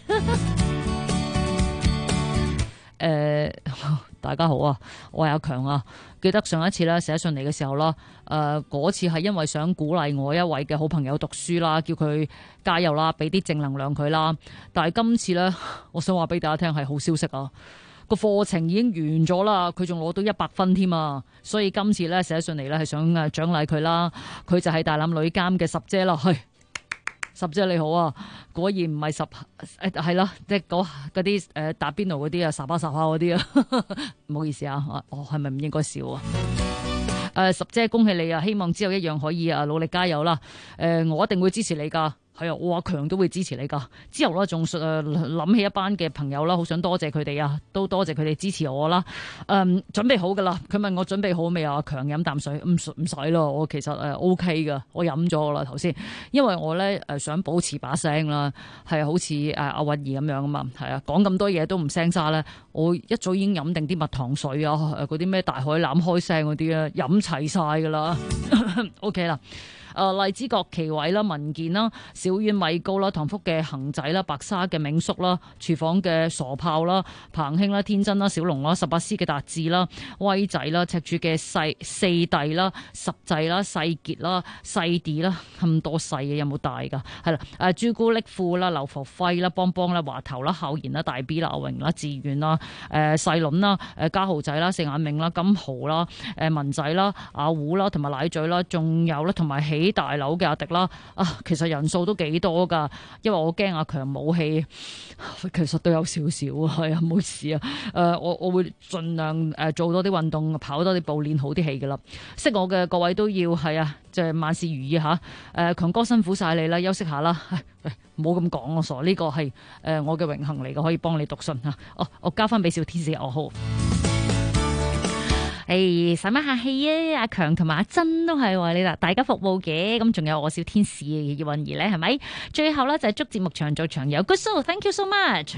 大家好啊，我係阿強啊，記得上一次咧寫信嚟嘅時候啦，嗰次係因為想鼓勵我一位嘅好朋友讀書啦，叫佢加油啦，俾啲正能量佢啦。但係今次咧，我想話俾大家聽係好消息啊，個課程已經完咗啦，佢仲攞到100分添啊，所以今次咧寫信嚟咧係想獎勵佢啦。佢就係大欖女監嘅十姐啦，係。十姐你好啊，果然唔係係咯，即係嗰啲打邊爐嗰啲啊，沙巴嗰啲啊，唔好意思啊，我係咪唔應該笑啊？十姐恭喜你啊，希望之後一樣可以努力加油啦，我一定會支持你噶。係啊，我阿強都會支持你噶。之後咧，仲諗起一班嘅朋友啦，好想多謝佢哋啊，都多謝佢哋支持我啦。準備好噶啦。佢問我準備好未啊？阿強飲啖水，唔使咯。我其實OK 噶，我飲咗啦頭先。因為我咧想保持把聲啦，係好似阿韻儀咁樣啊嘛。係啊，講咁多嘢都唔聲沙咧。我一早已經飲定啲蜜糖水啊，嗰啲咩大海欖開聲嗰啲啊，飲齊晒噶啦。OK 啦。荔枝角奇偉啦、文健啦、小丸米糕啦、唐福嘅恒仔啦、白沙嘅銘叔啦、廚房嘅傻炮啦、彭興啦、天真啦、小龍啦、18C 嘅達志啦、威仔啦、赤柱嘅四弟啦、十仔啦、細傑啦、細弟啦，咁多細嘅有冇大㗎？係啦，朱古力富啦、劉福輝啦、邦邦啦、華頭啦、孝賢啦、大 B 啦、阿榮啦、志遠啦、細倫啦、家豪仔啦、四眼明啦、金豪啦、文仔啦、阿胡啦同埋奶嘴啦，仲有啦同埋起大樓嘅阿迪啦，其實人數都幾多噶，因為我驚阿強冇氣，其實都有少少啊，係啊，唔好意思啊，我會盡量做多啲運動，跑多啲步，練好啲氣噶啦。識我嘅各位都要係啊，就係萬事如意吓。強哥辛苦晒你啦，休息下啦，唔好咁講我傻，呢個係我嘅榮幸嚟嘅，可以幫你讀信吓。我交翻俾小天使我好。使乜客氣啊？阿強同埋阿珍都係為你啦，大家服務嘅。咁仲有我小天使葉韻儀咧，係咪？最後咧就係祝節目長做長有。Good show，thank you so much。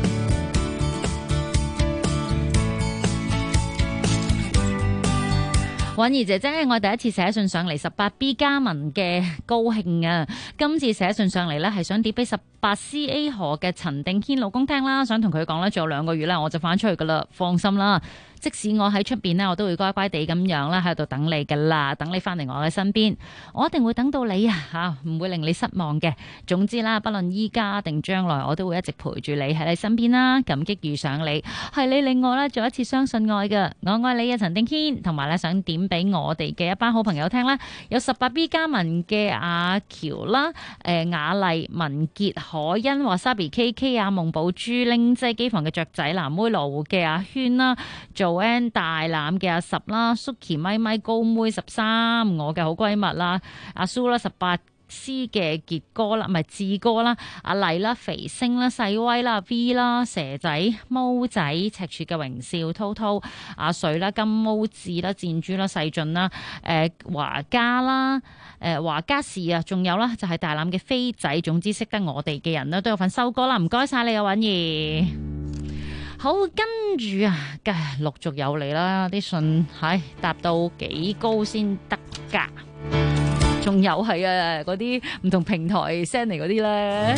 韻儀姐姐，我第一次寫信上嚟 18B 加文嘅高興啊！今次寫信上嚟咧，係想點俾18CA 河嘅陳定軒老公聽啦，想同佢講咧，仲有2個月咧，我就翻出去噶啦，放心啦。即使我喺出邊呢，我都會乖乖地咁樣啦，喺度等你噶啦，等你翻嚟我嘅身邊，我一定會等到你啊吓，唔會令你失望嘅。總之啦，不論依家定將來，我都會一直陪住你喺你身邊啦。感激遇上你，係你令我咧再一次相信愛嘅。我愛你啊，陳定軒，同埋咧想點俾我哋嘅一班好朋友聽啦。有 18B 加文嘅阿喬啦，雅麗、文傑、可欣、Wasabi KK 啊、夢寶珠、拎即係機房嘅雀仔、藍妹羅湖嘅阿軒啦，做大欖嘅阿十啦 ，Suki 咪咪高妹13，我嘅好閨蜜啦，阿蘇啦18C 嘅傑哥啦，唔係志哥啦，阿麗啦，肥星啦，細威啦 ，V 啦，蛇仔、毛仔、赤柱嘅榮少、滔滔、阿水啦，金毛智啦，箭豬啦，細俊啦，華家啦，華家士啊，仲有啦，就係大欖嘅飛仔，總之識得我哋嘅人啦，都有份收歌啦，唔該晒你啊，韻儀。好，跟住啊，陸續有嚟啦，啲信係答到幾高先得㗎？仲有係啊，嗰啲唔同平台 send 嚟嗰啲咧。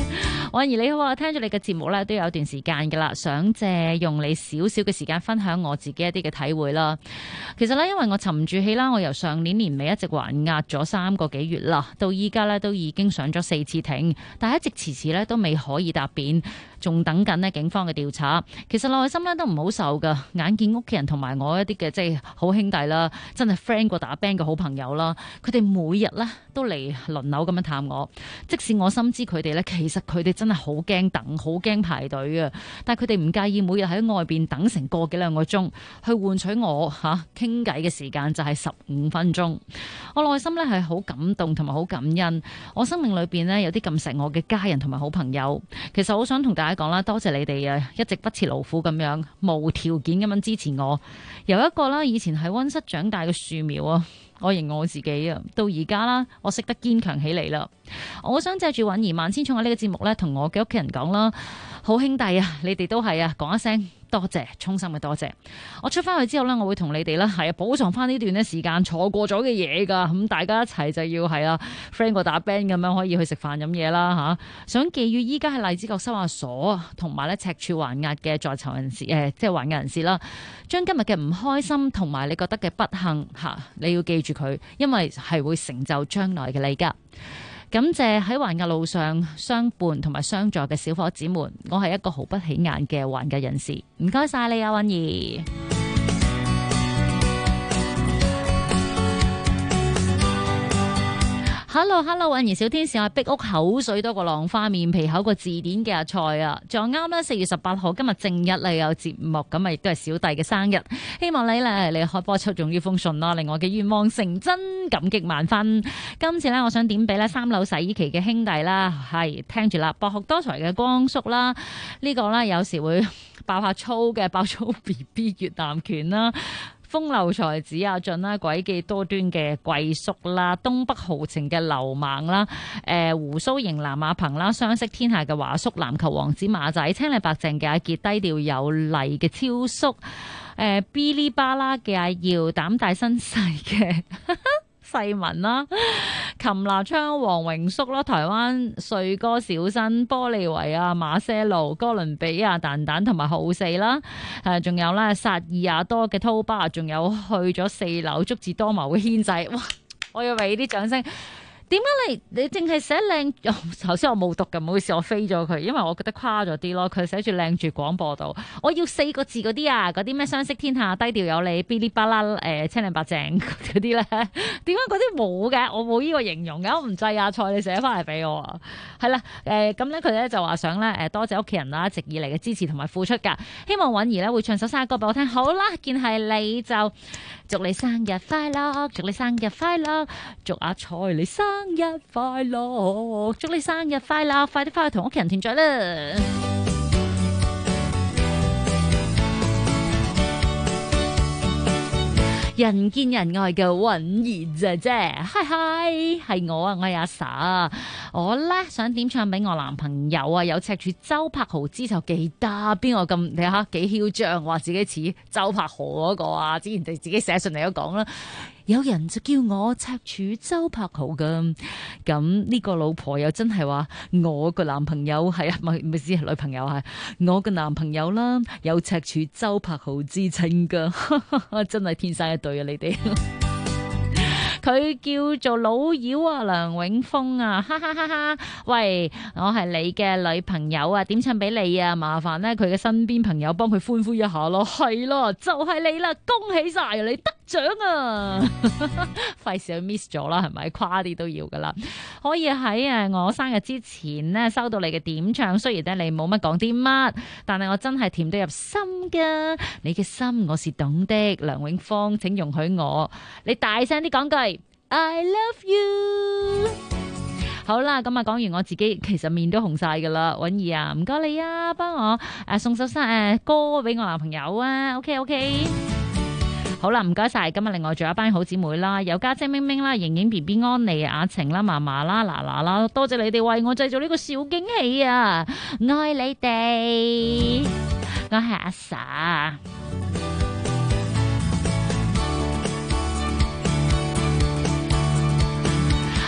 婉兒你好啊，聽咗你嘅節目咧都有段時間噶啦，想借用你少少嘅時間分享我自己一啲嘅體會啦。其實咧，因為我沉唔住氣啦，我由上年年尾一直還押咗3個幾月啦，到依家咧都已經上咗4次庭，但係一直遲遲咧都未可以答辯，仲等緊呢警方嘅調查。其實內心咧都唔好受噶，眼見屋企人同埋我一啲嘅即係好兄弟啦，真係 friend 過打 band 嘅好朋友啦，佢哋每日咧都嚟輪流咁樣探我，即使我深知佢哋咧，其實佢哋真係好驚等，好驚排隊嘅，但係佢哋唔介意每日喺外邊等成個幾兩個鐘，去換取我傾偈嘅時間就係15分鐘。我內心咧係好感動同埋好感恩，我生命裏邊呢，有啲咁錫我嘅家人同埋好朋友。其實好想同大家講啦，多謝你哋啊，一直不辭勞苦咁樣無條件咁樣支持我。由一個啦以前喺溫室長大嘅樹苗啊，我認我自己啊，到而家啦，我識得堅強起嚟啦。我想借住《允兒萬千寵愛》呢個節目咧，同我嘅屋企人講啦，好兄弟啊，你哋都係啊，講一聲多謝，衷心嘅多謝。我出翻去之後咧，我會同你哋咧係補償翻呢段咧時間錯過咗嘅嘢噶。咁大家一齊就要係啊 friend 過打 band 咁樣可以去食飯飲嘢啦吓。想寄予依家喺荔枝角收押所同埋咧赤柱還押嘅在囚人士即係還押人士啦，將今日嘅唔開心同埋你覺得嘅不幸你要記住佢，因為係會成就將來嘅你噶。感謝喺還押路上相伴同埋相助嘅小伙子們，我係一個毫不起眼嘅還押人士，唔該晒你啊，允兒。Hello， 允兒小天使，我係壁屋口水多過浪花，面皮厚過字典嘅阿蔡啊！仲啱啦，4月18號今日正日嚟有節目，咁啊亦都係小弟嘅生日，希望你咧你開波抽中呢封信啦，令我嘅願望成真，感激萬分。今次咧，我想點俾咧3樓洗衣機嘅兄弟啦，係聽住啦，博學多才嘅光叔啦，呢個咧有時會爆下粗嘅爆粗 BB 越南拳啦。風流才子阿俊啦，詭計多端嘅貴叔啦，東北豪情嘅流猛啦，胡鬚型南亞鵬啦，相識天下嘅華叔，籃球王子馬仔，青麗白淨嘅阿傑，低調有禮嘅超叔，嗶哩吧啦嘅阿耀，膽大身細嘅細文啦，擒拿槍黃榮叔啦，台灣帥哥小新，玻利維亞馬些路，哥倫比亞蛋蛋同埋浩四啦，仲有咧薩爾亞多嘅濤巴，仲有去咗4樓足智多謀嘅軒仔，哇！我要俾啲掌聲。點解你淨係寫靚？頭先我冇讀嘅，唔好意思，我飛咗佢，因為我覺得誇咗啲咯。佢寫住靚住廣播度，我要4個字嗰啲啊，嗰啲咩相識天下、低調有禮、嗶哩吧啦、青靚白淨嗰啲咧，點解嗰啲冇嘅？我冇呢個形容嘅，我唔制啊！蔡你寫翻嚟俾我啊，係啦，咁咧佢咧就話想咧多謝屋企人啦，一直以嚟嘅支持同埋付出㗎，希望允兒咧會唱首生日歌俾我聽。好啦，見係你就祝你生日快樂，祝你生日快樂，祝阿蔡你生日快樂，祝你生日快樂，快啲翻去同屋企人團聚啦！人見人愛嘅允兒姐姐，嗨嗨，係我啊，我係阿 Sa， 我咧想點唱俾我男朋友啊，有赤柱周柏豪之就記得邊個咁，你下幾囂張，話自己似周柏豪嗰個啊，之前哋自己寫信嚟都講啦。有人就叫我赤柱周柏豪噶，咁呢個老婆又真係話我個男朋友係啊，唔係女朋友係我個男朋友啦，有赤柱周柏豪之稱噶，真係天生一對啊！你哋佢叫做老妖啊，梁永峰啊，哈哈哈哈！喂，我係你嘅女朋友啊，點唱俾你啊？麻煩咧，佢嘅身邊朋友幫佢歡呼一下咯，係咯，就係你啦，恭喜晒你得獎啊！費事去 miss 咗啦，係咪？誇啲都要噶啦，可以喺我生日之前呢收到你嘅點唱，雖然咧你冇乜講啲乜，但係我真係甜到入心噶，你嘅心我是懂的，梁永峰，請容許我，你大聲啲講句 I love you。好啦，咁啊講完我自己，其實面都紅晒噶啦，允兒啊，唔該你啊，幫我送首歌俾我男朋友啊 ，OK。好啦，唔該晒。今日另外仲有一班好姊妹啦，有家姐明明啦、瑩瑩 BB 安妮、雅晴啦、嫲嫲啦、娜娜啦，多謝你哋為我製造呢個小驚喜啊！愛你哋，我係阿 Sa。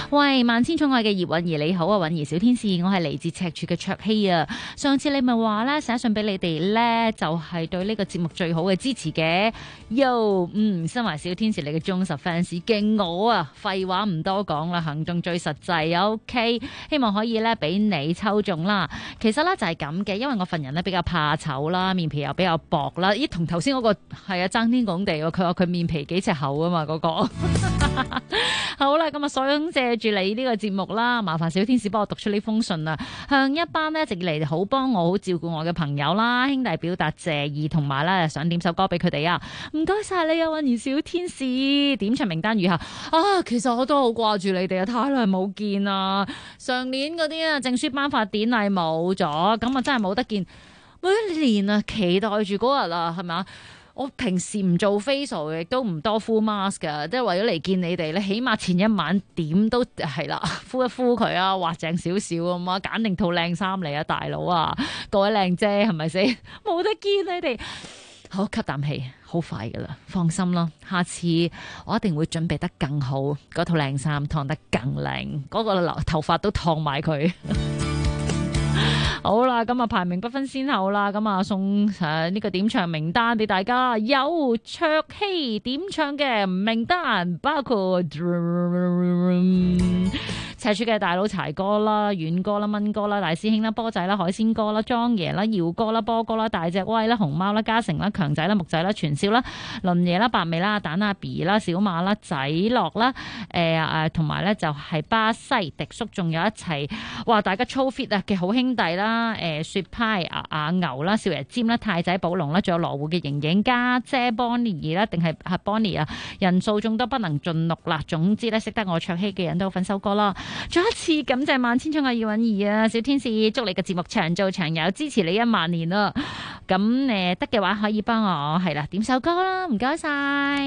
喂，萬千寵愛嘅葉韻儀你好啊，韻儀小天使，我係嚟自赤柱嘅卓希啊。上次你咪話咧寫信俾你哋咧，就係對呢個節目最好嘅支持嘅。身為小天使你嘅忠實 fans， 勁我啊！廢話唔多講啦，行動最實際。OK， 希望可以咧俾你抽中啦。其實咧就係咁嘅，因為我份人咧比較怕醜啦，面皮又比較薄啦。咦，同頭先嗰個係啊爭天講地喎，佢話佢面皮幾尺厚啊嘛，嗰個。好啦，咁啊，想借住你呢個節目啦，麻煩小天使幫我讀出呢封信啊，向一班呢一直嚟好幫我、好照顧我嘅朋友啦、兄弟表達謝意，同埋咧想點首歌俾佢哋啊！唔該晒你啊，韻兒小天使，點唱名單如下啊！其實我都好掛住你哋啊，太耐冇見啦！上年嗰啲啊證書頒發典禮冇咗，咁啊真係冇得見，每一年啊期待住嗰日啊，係咪啊？我平時唔做 facial 亦都唔多敷 mask 㗎，即係為咗嚟見你哋咧，起碼前一晚點都係啦，敷一敷佢啊，滑淨少少咁啊，揀定套靚衫嚟啊，大佬啊，各位靚姐係咪先？冇得見你哋，好吸啖氣，好快噶啦，放心咯，下次我一定會準備得更好，嗰套靚衫燙得更靚，嗰個頭髮都燙埋佢。好啦，咁啊排名不分先後啦，咁啊送呢個點唱名單俾大家，有卓希點唱嘅名單，包括赤柱嘅大佬柴哥啦、遠哥啦、蚊哥啦、大師兄啦、波仔啦、海鮮哥啦、莊爺啦、耀哥啦、波哥啦、大隻威啦、熊貓啦、嘉誠啦、強仔啦、木仔啦、傳銷啦、倫爺啦、白尾啦、蛋阿 B 啦、小馬啦、仔樂啦，同埋咧就係巴西迪叔，仲有一齊，哇！大家操 fit 啊嘅好兄弟啦，雪派阿牛啦、少爺尖啦、太仔寶龍啦，仲有羅湖嘅瑩瑩家姐 Bonnie 啦，定係 Bonnie 啊，人數眾多不能盡錄啦。總之咧，識得我卓希嘅人都有份收歌啦。再一次感謝萬千寵愛葉韻儀啊，小天使，祝你嘅節目長做長有，支持你10000年啦。咁得嘅話可以幫我係啦點首歌啦，唔該晒。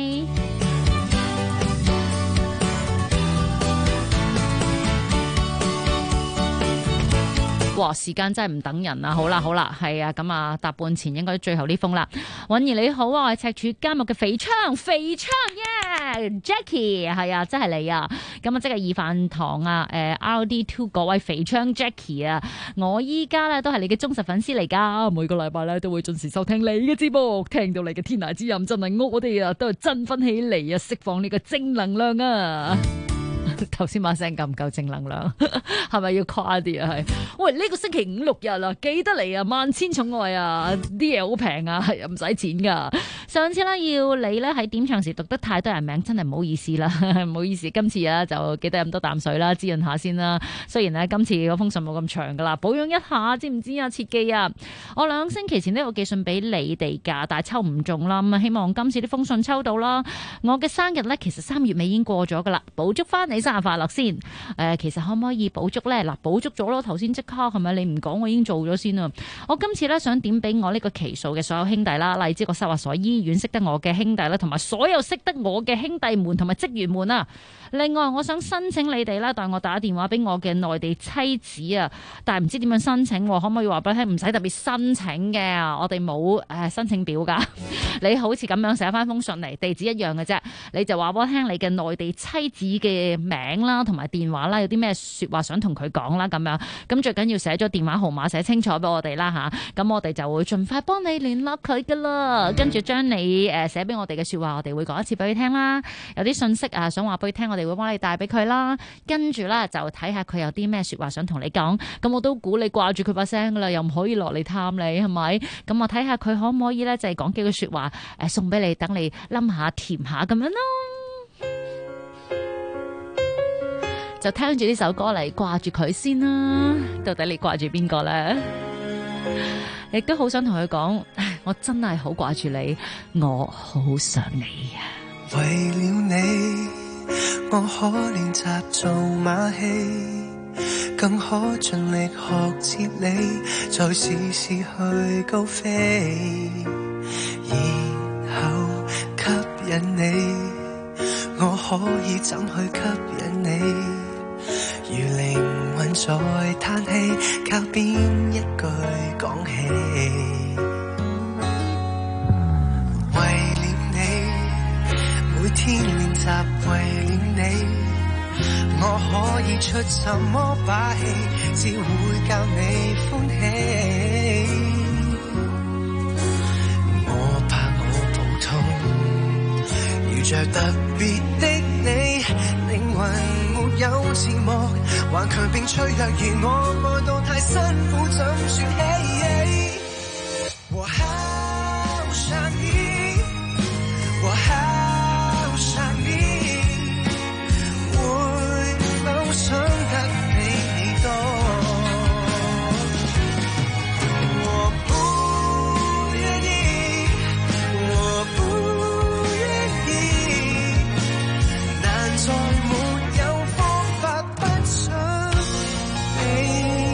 哇！時間真係唔等人啊！好啦，係啊，咁啊，答半前應該最後呢封啦。韻儀你好啊，我係赤柱監獄嘅肥昌耶 Jackie 係啊，真係你啊！咁啊，即係二飯堂啊，RD2 嗰位肥昌 Jackie 啊，我依家咧都係你嘅忠實粉絲嚟㗎，每個禮拜咧都會準時收聽你嘅節目，聽到你嘅天籟之音，真係我哋啊都係振奮起嚟啊，釋放呢個正能量啊！頭先把聲夠唔夠正能量？係咪要誇啲啊？係喂，呢個星期5、6日啊，記得嚟啊！萬千寵愛啊，啲嘢好平啊，係唔使錢噶。上次咧要你咧喺點唱時讀得太多人名，真係唔好意思啦，唔好意思。今次啊就記得飲多啖水啦，滋潤下先啦。雖然咧今次嗰封信冇咁長噶啦，保養一下，知唔知啊？切記啊！我2星期前都有寄信俾你哋噶，但係抽唔中啦。咁啊，希望今次啲封信抽到啦。我嘅生日咧，其實3月尾已經過咗噶啦，補祝翻你生日快樂先。其實可唔可以補祝咧？嗱，補祝咗咯，頭先即刻係咪？你唔講，我已經做咗先啦。我今次咧想點俾我呢個期數嘅所有兄弟啦，荔枝角收押所醫院識得我嘅兄弟啦，同埋所有識得我嘅兄弟們同埋職員們啊。另外，我想申請你哋啦，代我打電話俾我嘅內地妻子啊，但係唔知點樣申請，可唔可以話俾你聽？唔使特別申請嘅，我哋冇申請表噶。你好似咁樣寫翻封信嚟，地址一樣嘅啫，你就話俾我聽你嘅內地妻子嘅名啦，同埋電話啦，有啲咩說話想同佢講啦，咁樣。咁最緊要寫咗電話號碼，寫清楚俾我哋啦吓。咁我哋就會盡快幫你聯絡佢噶啦，跟住將你寫俾我哋嘅說話，我哋會講一次俾佢聽啦。有啲信息啊，想話俾佢聽，我哋會幫你帶俾佢啦。跟住啦，就睇下佢有啲咩說話想同你講。咁我都估你掛住佢把聲噶啦，又唔可以落嚟探你，係咪？咁我睇下佢可唔可以咧，就係講幾句說話，送俾你，等你冧下甜下咁樣咯。就聽住呢首歌嚟掛住佢先啦。到底你掛住邊個咧？亦都好想同佢講，我真係好掛住你，我好想你啊！ 為了你，我可練習做馬戲，更可盡力學接你，再試試去高飛，然後吸引你，我可以怎去吸引你？如靈魂在嘆氣，靠邊一句講起？為了你，每天練習為了你， 我可以出什麼把戲，只會教你歡喜。我怕我普通，遇着特別的你，靈魂沒有字幕，頑強並脆弱，而我愛到太辛苦，怎算起？我好想你，我好想你。想得比你多，我不願意，我不願意，難在沒有方法不想你。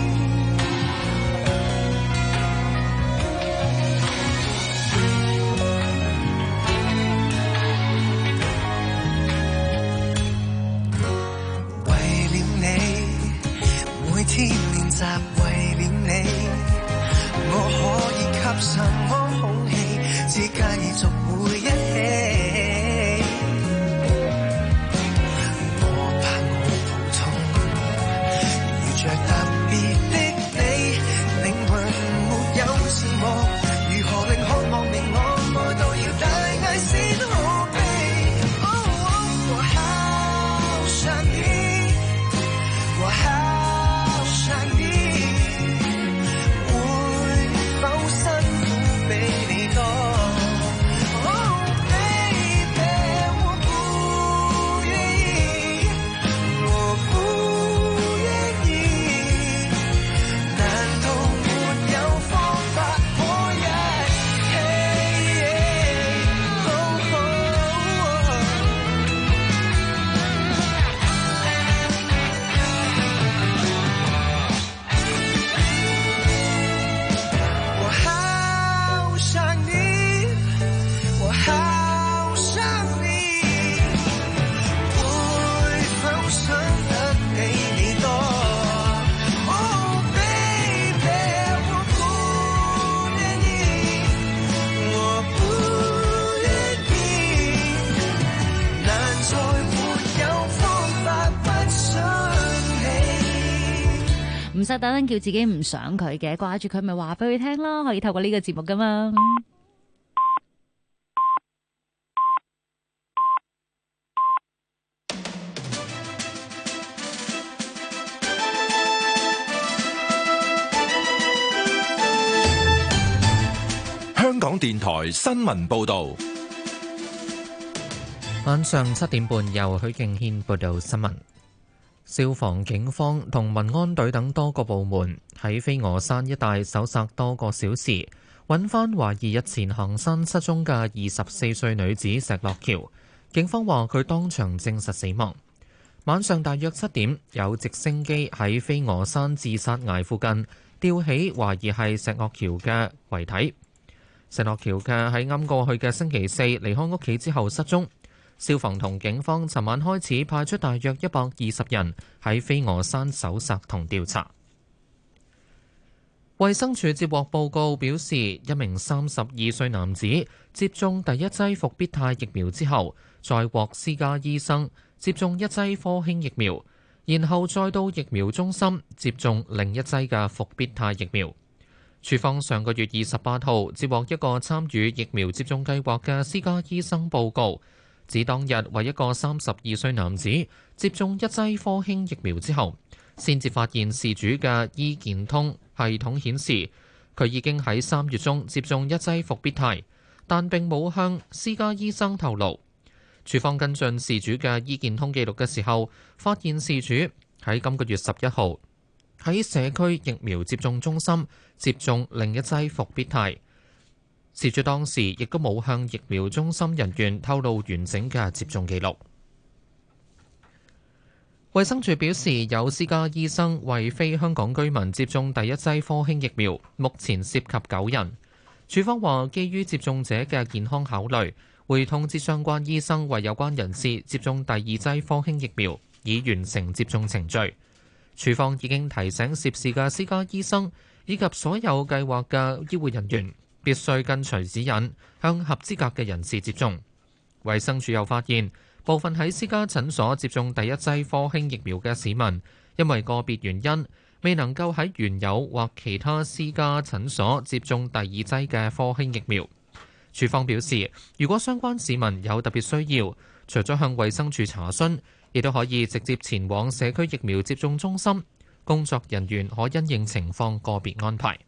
天練習為了你，我可以吸什麼空氣，只繼續會一起。我怕我普通，遇着特別的你，靈魂沒有字幕，如何令渴望明我愛到要大嗌先可悲。我好想你，我好。 唔使等等叫自己唔想佢嘅，掛住佢咪話俾佢聽咯，可以透過呢個節目噶嘛。 香港電台新聞報導， 晚上7點半由許敬軒報導新聞。消防、警方同民安隊等多個部門喺飛鵝山一帶搜索多個小時，揾返懷疑日前行山失蹤嘅24歲女子石樂橋。警方話佢當場證實死亡。晚上大約7點，有直升機喺飛鵝山自殺崖附近吊起懷疑係石樂橋嘅遺體。石樂橋嘅喺啱過去嘅星期四離開屋企之後失蹤。消防同警方尋晚開始派出大約120人喺飛鵝山搜索同調查。衛生署接獲報告表示，一名32歲男子接種第一劑復必泰疫苗之後，再獲私家醫生接種一劑科興疫苗，然後再到疫苗中心接種另一劑嘅復必泰疫苗。署方上個月28號接獲一個參與疫苗接種計劃嘅私家醫生報告，指當日為一個32歲男子接種一劑科興疫苗之後，先至發現事主嘅醫健通系統顯示佢已經喺3月中接種一劑復必泰，但並冇向私家醫生透露。署方跟進事主嘅醫健通記錄嘅時候，發現事主喺今個月11號喺社區疫苗接種中心接種另一劑復必泰。事主當時亦都冇向疫苗中心人員透露完整嘅接種記錄。衛生署表示，有私家醫生為非香港居民接種第一劑科興疫苗，目前涉及9人。署方話，基於接種者嘅健康考慮，會通知相關醫生為有關人士接種第二劑科興疫苗，以完成接種程序。署方已經提醒涉事嘅私家醫生以及所有計劃嘅醫護人員，必須跟隨指引，向合資格嘅人士接種。衛生署又發現， 部分喺私家診所接種第一劑科興疫苗嘅市民，因為個別原因未能夠喺原有或其他私家診所接種第二劑嘅科興疫苗。署方表示，如果相關市民有特別需要，除咗向衛生署查詢，亦都可以直接前往社區疫苗接種中心，工作人員可因應情況個別安排。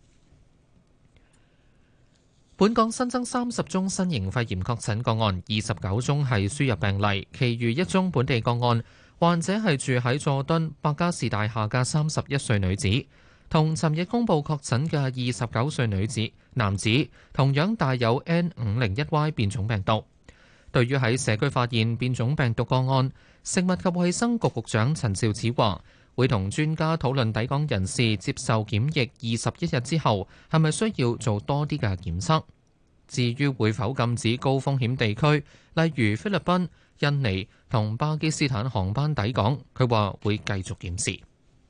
本港新增30宗新型肺炎確診個案，29宗係輸入病例，其餘1宗本地個案。患者係住喺佐敦百家士大廈嘅31歲女子，同尋日公佈確診嘅29歲男子同樣帶有 N501Y 變種病毒。對於喺社區發現變種病毒個案，食物及衛生局局長陳肇始話，會同專家討論抵港人士接受檢疫21日之後，係咪需要做多啲嘅檢測。至於會否禁止高風險地區，例如菲律賓、印尼同巴基斯坦航班抵港，佢話會繼續檢視。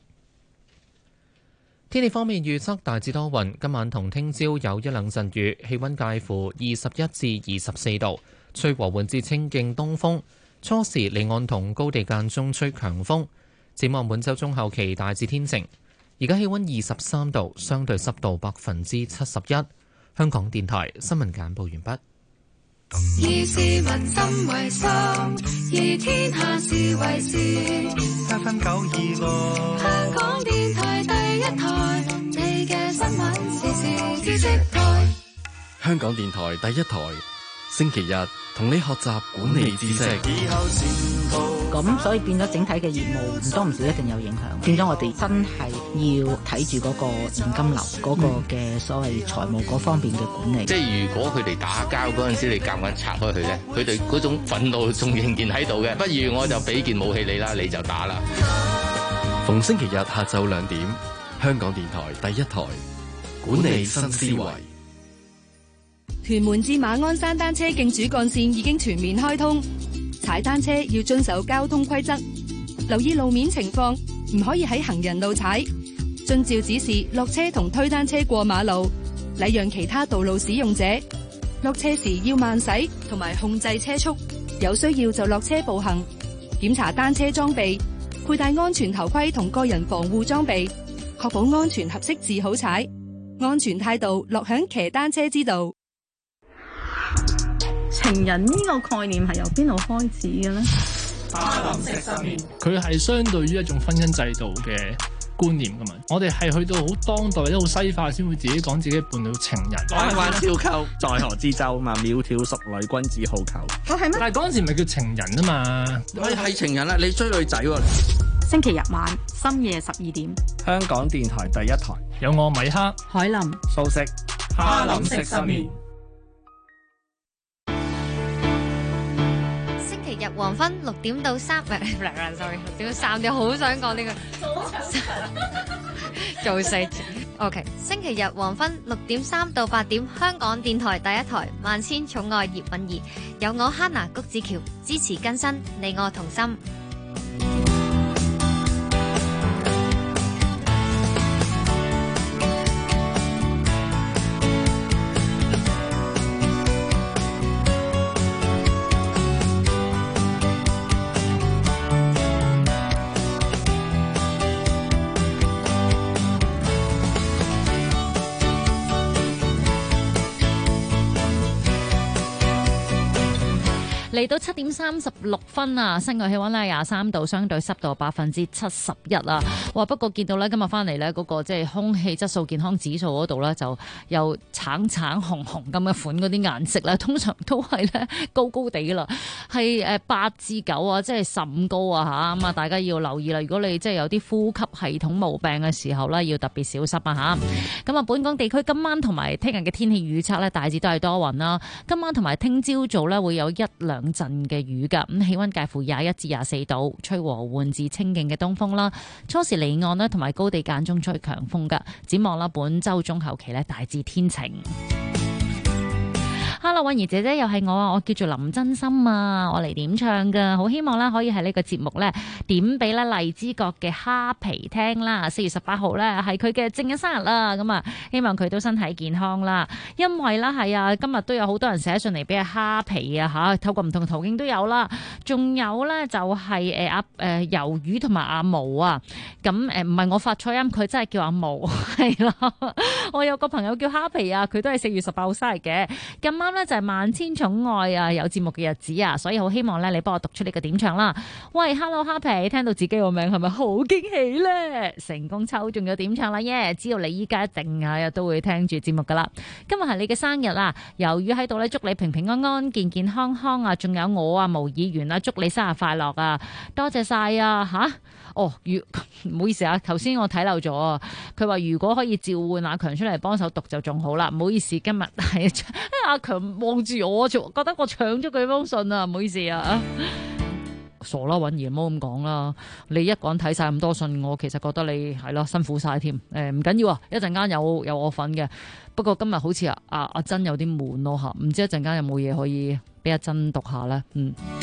天氣方面預測大致多雲，今晚同聽朝有一兩陣雨，氣溫介乎21至24度，吹和緩至清勁東風，初時離岸同高地間中吹強風。展望本週中後期大致天晴。而家氣溫23度，相對濕度71%。香港電台新聞簡報完畢。 以市民心為心，以天下事為事。 FM 926， 香港電台第一台，你嘅新聞時事知識台。 香港電台第一台，星期日同你學習管理知識。 咁所以變咗整體嘅業務唔多唔少一定有影響，變咗我哋真係要睇住嗰個現金流嗰個嘅所謂財務嗰方面嘅管理。 即係如果佢哋打交嗰陣時，你夾硬拆開佢咧，佢哋嗰種憤怒仲仍然喺度嘅，不如我就俾件武器你啦，你就打啦。 逢星期日下晝2點，香港電台第一台，管理新思維。 屯門至馬鞍山單車徑主幹線已經全面開通，踩單車要遵守交通規則，留意路面情況，唔可以喺行人路踩，遵照指示落車同推單車過馬路，禮讓其他道路使用者。落車時要慢駛同埋控制車速，有需要就落車步行。檢查單車裝備，佩戴安全頭盔同個人防護裝備，確保安全合適至好踩。安全態度落響騎單車之道。 情人呢個概念係由邊度開始嘅呢？ 哈林食失眠，佢係相對於一種婚姻制度嘅觀念噶嘛。我哋係去到好當代、好西化先會自己講自己伴侶情人。 關關超溝，在河之洲嘛，窈窕淑女，君子好逑。 係咩？ 但係嗰陣時唔係叫情人啊嘛。 係情人啦，你追女仔喎。 星期日晚深夜12點， 香港電台第一台有我米克、 海林、 素食、 哈林食失眠。 日黃昏6點到3，唔係 sorry， 6點到3點，好想講呢個做細。OK， 星期日黃昏6點3到8點，香港電台第一台萬千寵愛葉韻儀，有我 Hannah 谷子喬支持更新，你我同心。 嚟到7點36分啊，室外氣溫咧23度，相對濕度71%啊。哇！不過見到咧今日翻嚟咧嗰個即係空氣質素健康指數嗰度咧，就有橙橙紅紅咁嘅款嗰啲顏色咧，通常都係咧高高地啦，係8至9啊，即係甚高啊嚇。咁啊，大家要留意啦。如果你即係有啲呼吸系統毛病嘅時候咧，要特別小心啊嚇。咁啊，本港地區今晚同埋聽日嘅天氣預測咧，大致都係多雲啦。今晚同埋聽朝早咧會有1-2陣嘅雨噶，咁氣溫介乎21至24度，吹和緩至清勁嘅東風啦。初時離岸咧同埋高地間中吹強風噶。展望啦，本周中後期咧大致天晴。 Hello， 韻兒姐姐又係我啊，我叫做林真心啊，我嚟點唱噶，好希望咧可以喺呢個節目咧點俾咧荔枝角嘅蝦皮聽啦。4月18號咧係佢嘅正日生日啦，咁啊希望佢都身體健康啦。因為咧係啊，今日都有好多人寫信嚟俾阿蝦皮啊吓，透過唔同嘅途徑都有啦。仲有咧就係魷魚同埋阿毛啊，咁唔係我發錯音，佢真係叫阿毛係啦。我有個朋友叫蝦皮啊，佢都係4月18號生日嘅。咁啱咧就係萬千寵愛啊有節目嘅日子啊，所以好希望咧你幫我讀出呢個點唱啦。喂 ，Hello 蝦皮，聽到自己個名係咪好驚喜咧？成功抽中咗點唱啦耶！知道你依家一定都會聽住節目噶啦。今日係你嘅生日啊，由於喺度咧祝你平平安安、健健康康啊，仲有我啊毛議員啊祝你生日快樂啊！多謝晒啊吓。哦，唔好意思啊，頭先我睇漏咗啊。佢話如果可以召喚阿強出嚟幫手讀就仲好啦。唔好意思，今日係阿強望住我，覺得我搶咗佢封信啊，唔好意思啊。傻啦，韻兒唔好咁講啦。你一個人睇晒咁多信，我其實覺得你係咯辛苦晒添。唔緊要啊，一陣間有我份嘅。不過今日好似阿珍有啲悶咯吓，唔知一陣間有冇嘢可以俾阿珍讀下咧？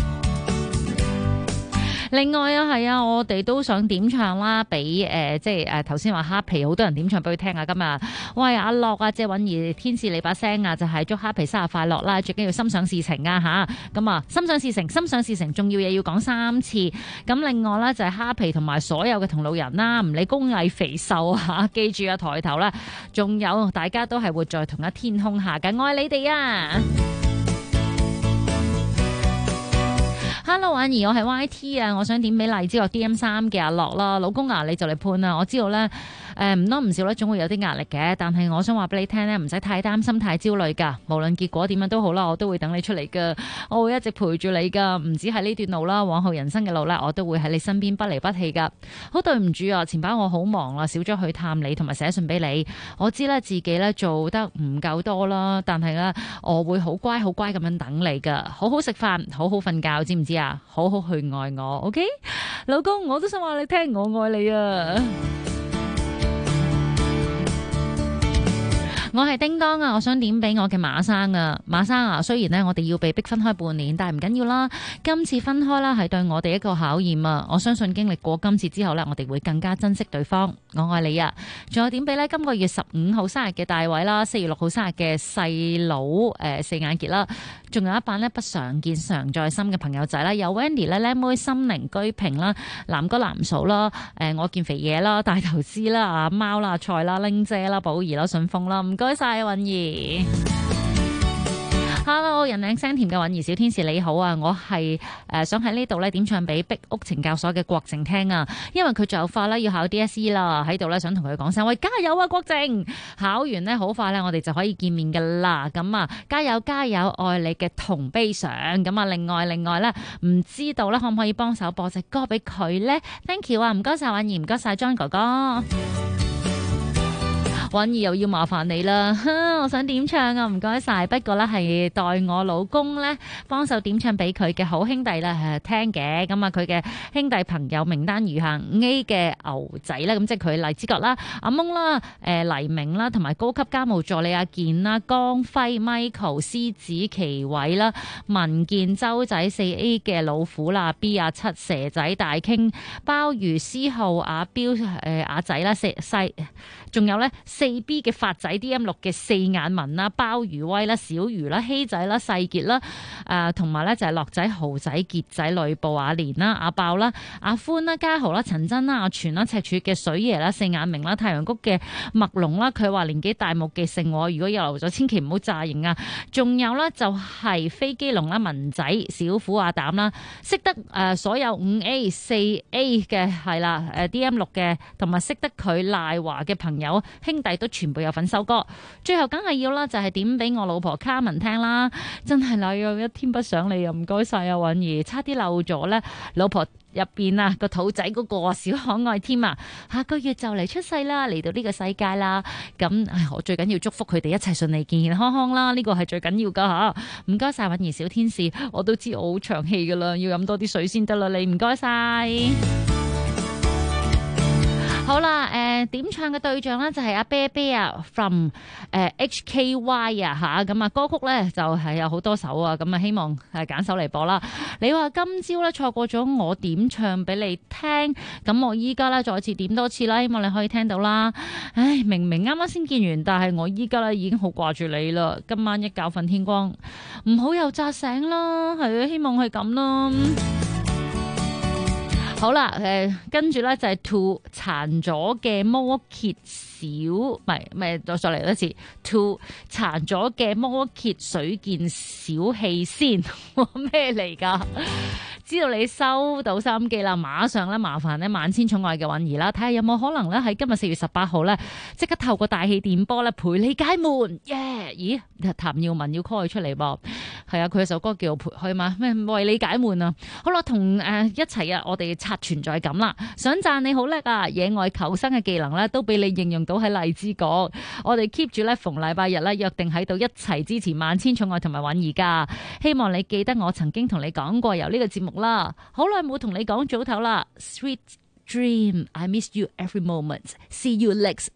另外啊，係啊，我哋都想點唱啦，俾即係頭先話蝦皮好多人點唱俾佢聽啊！今日喂阿樂啊，謝韻兒，天使你把聲啊，就係祝蝦皮生日快樂啦！最緊要心想事成啊吓，咁啊心想事成，心想事成，重要嘢要講3次。咁另外咧就係蝦皮同埋所有嘅同路人啦，唔理高矮肥瘦啊，記住啊抬頭啦，仲有大家都係活在同一天空下嘅，愛你哋啊！Hello， 婉兒，我係 YT 啊，我想點俾荔枝角 DM3 嘅阿樂啦，老公啊，你就嚟判啦，我知道咧，唔多唔少咧，總會有啲壓力嘅，但係我想話俾你聽咧，唔使太擔心、太焦慮噶，無論結果點樣都好啦，我都會等你出嚟噶，我會一直陪住你噶，唔止係呢段路啦，往後人生嘅路咧，我都會喺你身邊不離不棄噶。好對唔住啊，前排我好忙啦，少咗去探你同埋寫信俾你，我知咧自己咧做得唔夠多啦，但係咧我會好乖好乖咁樣等你噶，好好食飯，好好瞓覺，知唔知？好好去愛我 ，OK， 老公，我都想話你聽，我愛你啊！我係叮當啊，我想點俾我嘅馬生啊，馬生啊，雖然呢我哋要被逼分開半年，但係唔緊要啦。今次分開啦，係對我哋一個考驗啊！我相信經歷過今次之後呢，我哋會更加珍惜對方。我愛你啊！仲有點俾呢？今個月15號生日嘅大偉啦，4月6號生日嘅細佬四眼傑啦，仲有一班呢不常見常在心嘅朋友仔啦，有 Wendy 咧、靚妹心靈居平啦、南哥南嫂啦、我見肥嘢啦、大頭師啦、阿貓啦、菜啦、玲姐啦、寶兒啦、順豐啦，唔該晒韻兒。Hello， 人靚聲甜嘅韻兒小天使你好啊，我係想喺呢度咧點唱俾壁屋懲教所嘅國靜聽啊，因為佢就快咧要考 DSE 啦，喺度咧想同佢講聲喂加油啊國靜，考完呢好快咧我哋就可以見面噶啦，咁啊加油加油，愛你嘅同悲想，咁啊另外咧唔知道咧可唔可以幫手播隻歌俾佢咧 ？Thank you 啊，唔該晒韻兒，唔該晒 John 哥哥。韻兒又要麻煩你啦，我想點唱啊，唔該晒。不過咧係代我老公咧幫手點唱俾佢嘅好兄弟咧聽嘅，咁啊佢嘅兄弟朋友名單如下 ：A 嘅牛仔啦，咁即係佢荔枝角啦，阿蒙啦，黎明啦，同埋高級家務助理阿健啦，江輝、Michael、獅子、奇偉啦，文健、周仔，4A 嘅老虎啦 ，B 阿七蛇仔大傾，鮑魚思浩阿彪阿仔啦，細仲有咧。4B 嘅發仔 DM6 嘅四眼文啦，鮑魚威啦，小魚啦，希仔啦，細傑啦，同埋咧就係樂仔、豪仔、傑仔、呂布、阿蓮啦、阿爆啦、阿歡啦、嘉豪啦、陳真啦、阿全啦、赤柱嘅水爺啦、四眼明啦、太陽谷嘅麥龍啦，佢話年紀大目記性，如果有留咗，千祈唔好詐型啊！仲有啦，就係飛機龍啦、文仔、小虎阿膽啦，識得所有 5A、4A 嘅係啦，DM6 嘅同埋識得佢賴華嘅朋友兄弟都全部有份收歌，最後梗係要啦，就係點俾我老婆卡文聽啦，真係禮有一天不想你，又唔該晒啊韻兒，差啲漏咗咧，老婆入邊啊個肚仔嗰個小可愛添啊，下個月就嚟出世啦，嚟到呢個世界啦，咁我最緊要祝福佢哋一齊順利健健康康啦，呢個係最緊要噶吓，唔該晒韻兒小天使，我都知我好長氣噶啦，要飲多啲水先得啦，你唔該晒。 好啦，點唱嘅對象咧就係阿啤啤啊 from HKY 啊吓，咁啊歌曲咧就係有好多首啊，咁啊希望係揀首嚟播啦。你話今朝咧錯過咗我點唱俾你聽，咁我依家咧再次點多次啦，希望你可以聽到啦。唉，明明啱啱先見完，但係我依家咧已經好掛住你啦。今晚一覺瞓天光，唔好又扎醒啦，係啊，希望係咁啦。好啦，跟住咧就係 To 殘咗嘅摩羯小，唔係，再嚟一次 To 殘咗嘅摩羯水劍小氣仙，咩嚟㗎？知道你收到收音機啦，馬上咧麻煩咧萬千寵愛嘅韻兒啦，睇下有冇可能咧喺今日4月18號咧，即刻透過大氣電波咧陪你解悶，耶！咦，譚耀文要 call 佢出嚟噃，係啊，佢有首歌叫陪去嘛，咩為你解悶啊！好啦，同一齊啊，我哋刷存在感啦，想讚你好叻啊！野外求生嘅技能咧都俾你應用到喺荔枝角，我哋 keep 住咧逢禮拜日咧約定喺度一齊支持萬千寵愛同埋韻兒噶，希望你記得我曾經同你講過由呢個節目啦，好耐冇同你講早唞啦 ，Sweet Dream, I miss you every moment. See you next